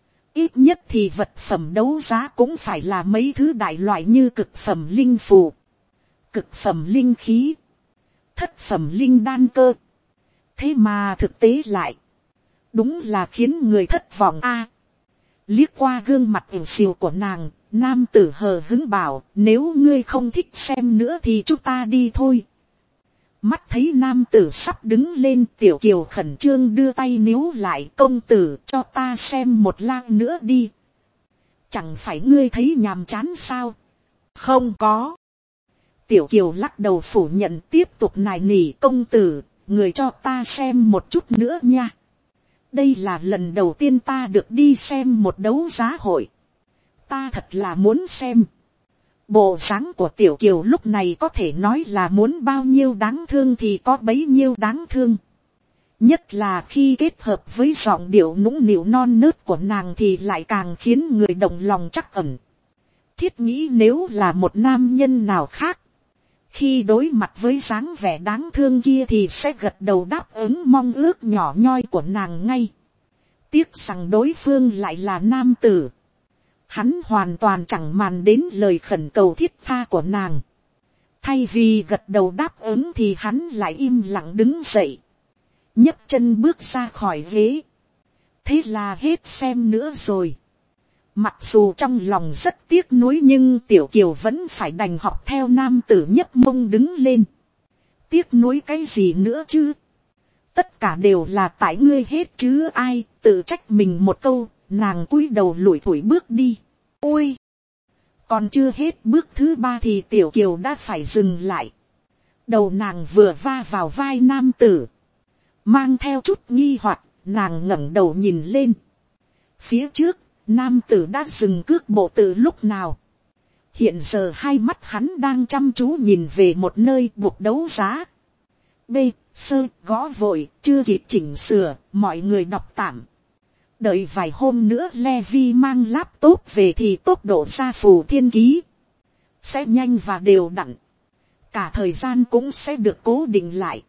Ít nhất thì vật phẩm đấu giá cũng phải là mấy thứ đại loại như cực phẩm linh phù, cực phẩm linh khí, thất phẩm linh đan cơ. Thế mà thực tế lại, đúng là khiến người thất vọng a. Liếc qua gương mặt ửng xìu của nàng, nam tử hờ hứng bảo, nếu ngươi không thích xem nữa thì chúng ta đi thôi. Mắt thấy nam tử sắp đứng lên, Tiểu Kiều khẩn trương đưa tay níu lại, công tử cho ta xem một lang nữa đi. Chẳng phải ngươi thấy nhàm chán sao? Không có. Tiểu Kiều lắc đầu phủ nhận, tiếp tục nài nỉ, công tử, người cho ta xem một chút nữa nha. Đây là lần đầu tiên ta được đi xem một đấu giá hội. Ta thật là muốn xem. Bộ dáng của Tiểu Kiều lúc này có thể nói là muốn bao nhiêu đáng thương thì có bấy nhiêu đáng thương. Nhất là khi kết hợp với giọng điệu nũng nịu non nớt của nàng thì lại càng khiến người động lòng trắc ẩn. Thiết nghĩ nếu là một nam nhân nào khác, khi đối mặt với dáng vẻ đáng thương kia thì sẽ gật đầu đáp ứng mong ước nhỏ nhoi của nàng ngay. Tiếc rằng đối phương lại là nam tử. Hắn hoàn toàn chẳng màng đến lời khẩn cầu thiết tha của nàng. Thay vì gật đầu đáp ứng thì hắn lại im lặng đứng dậy, nhấc chân bước ra khỏi ghế. Thế là hết xem nữa rồi. Mặc dù trong lòng rất tiếc nuối nhưng Tiểu Kiều vẫn phải đành học theo nam tử nhấc mông đứng lên. Tiếc nuối cái gì nữa chứ? Tất cả đều là tại ngươi hết chứ ai, tự trách mình một câu, nàng cúi đầu lủi thủi bước đi. Ôi! Còn chưa hết bước thứ ba thì Tiểu Kiều đã phải dừng lại. Đầu nàng vừa va vào vai nam tử. Mang theo chút nghi hoặc, nàng ngẩng đầu nhìn lên. Phía trước, Nam tử đã dừng cước bộ từ lúc nào. Hiện giờ hai mắt hắn đang chăm chú nhìn về một nơi buộc đấu giá. B, sơ, gõ vội, chưa kịp chỉnh sửa, mọi người đọc tạm. Đợi vài hôm nữa Levi mang laptop về thì tốc độ ra phù thiên ký sẽ nhanh và đều đặn. Cả thời gian cũng sẽ được cố định lại.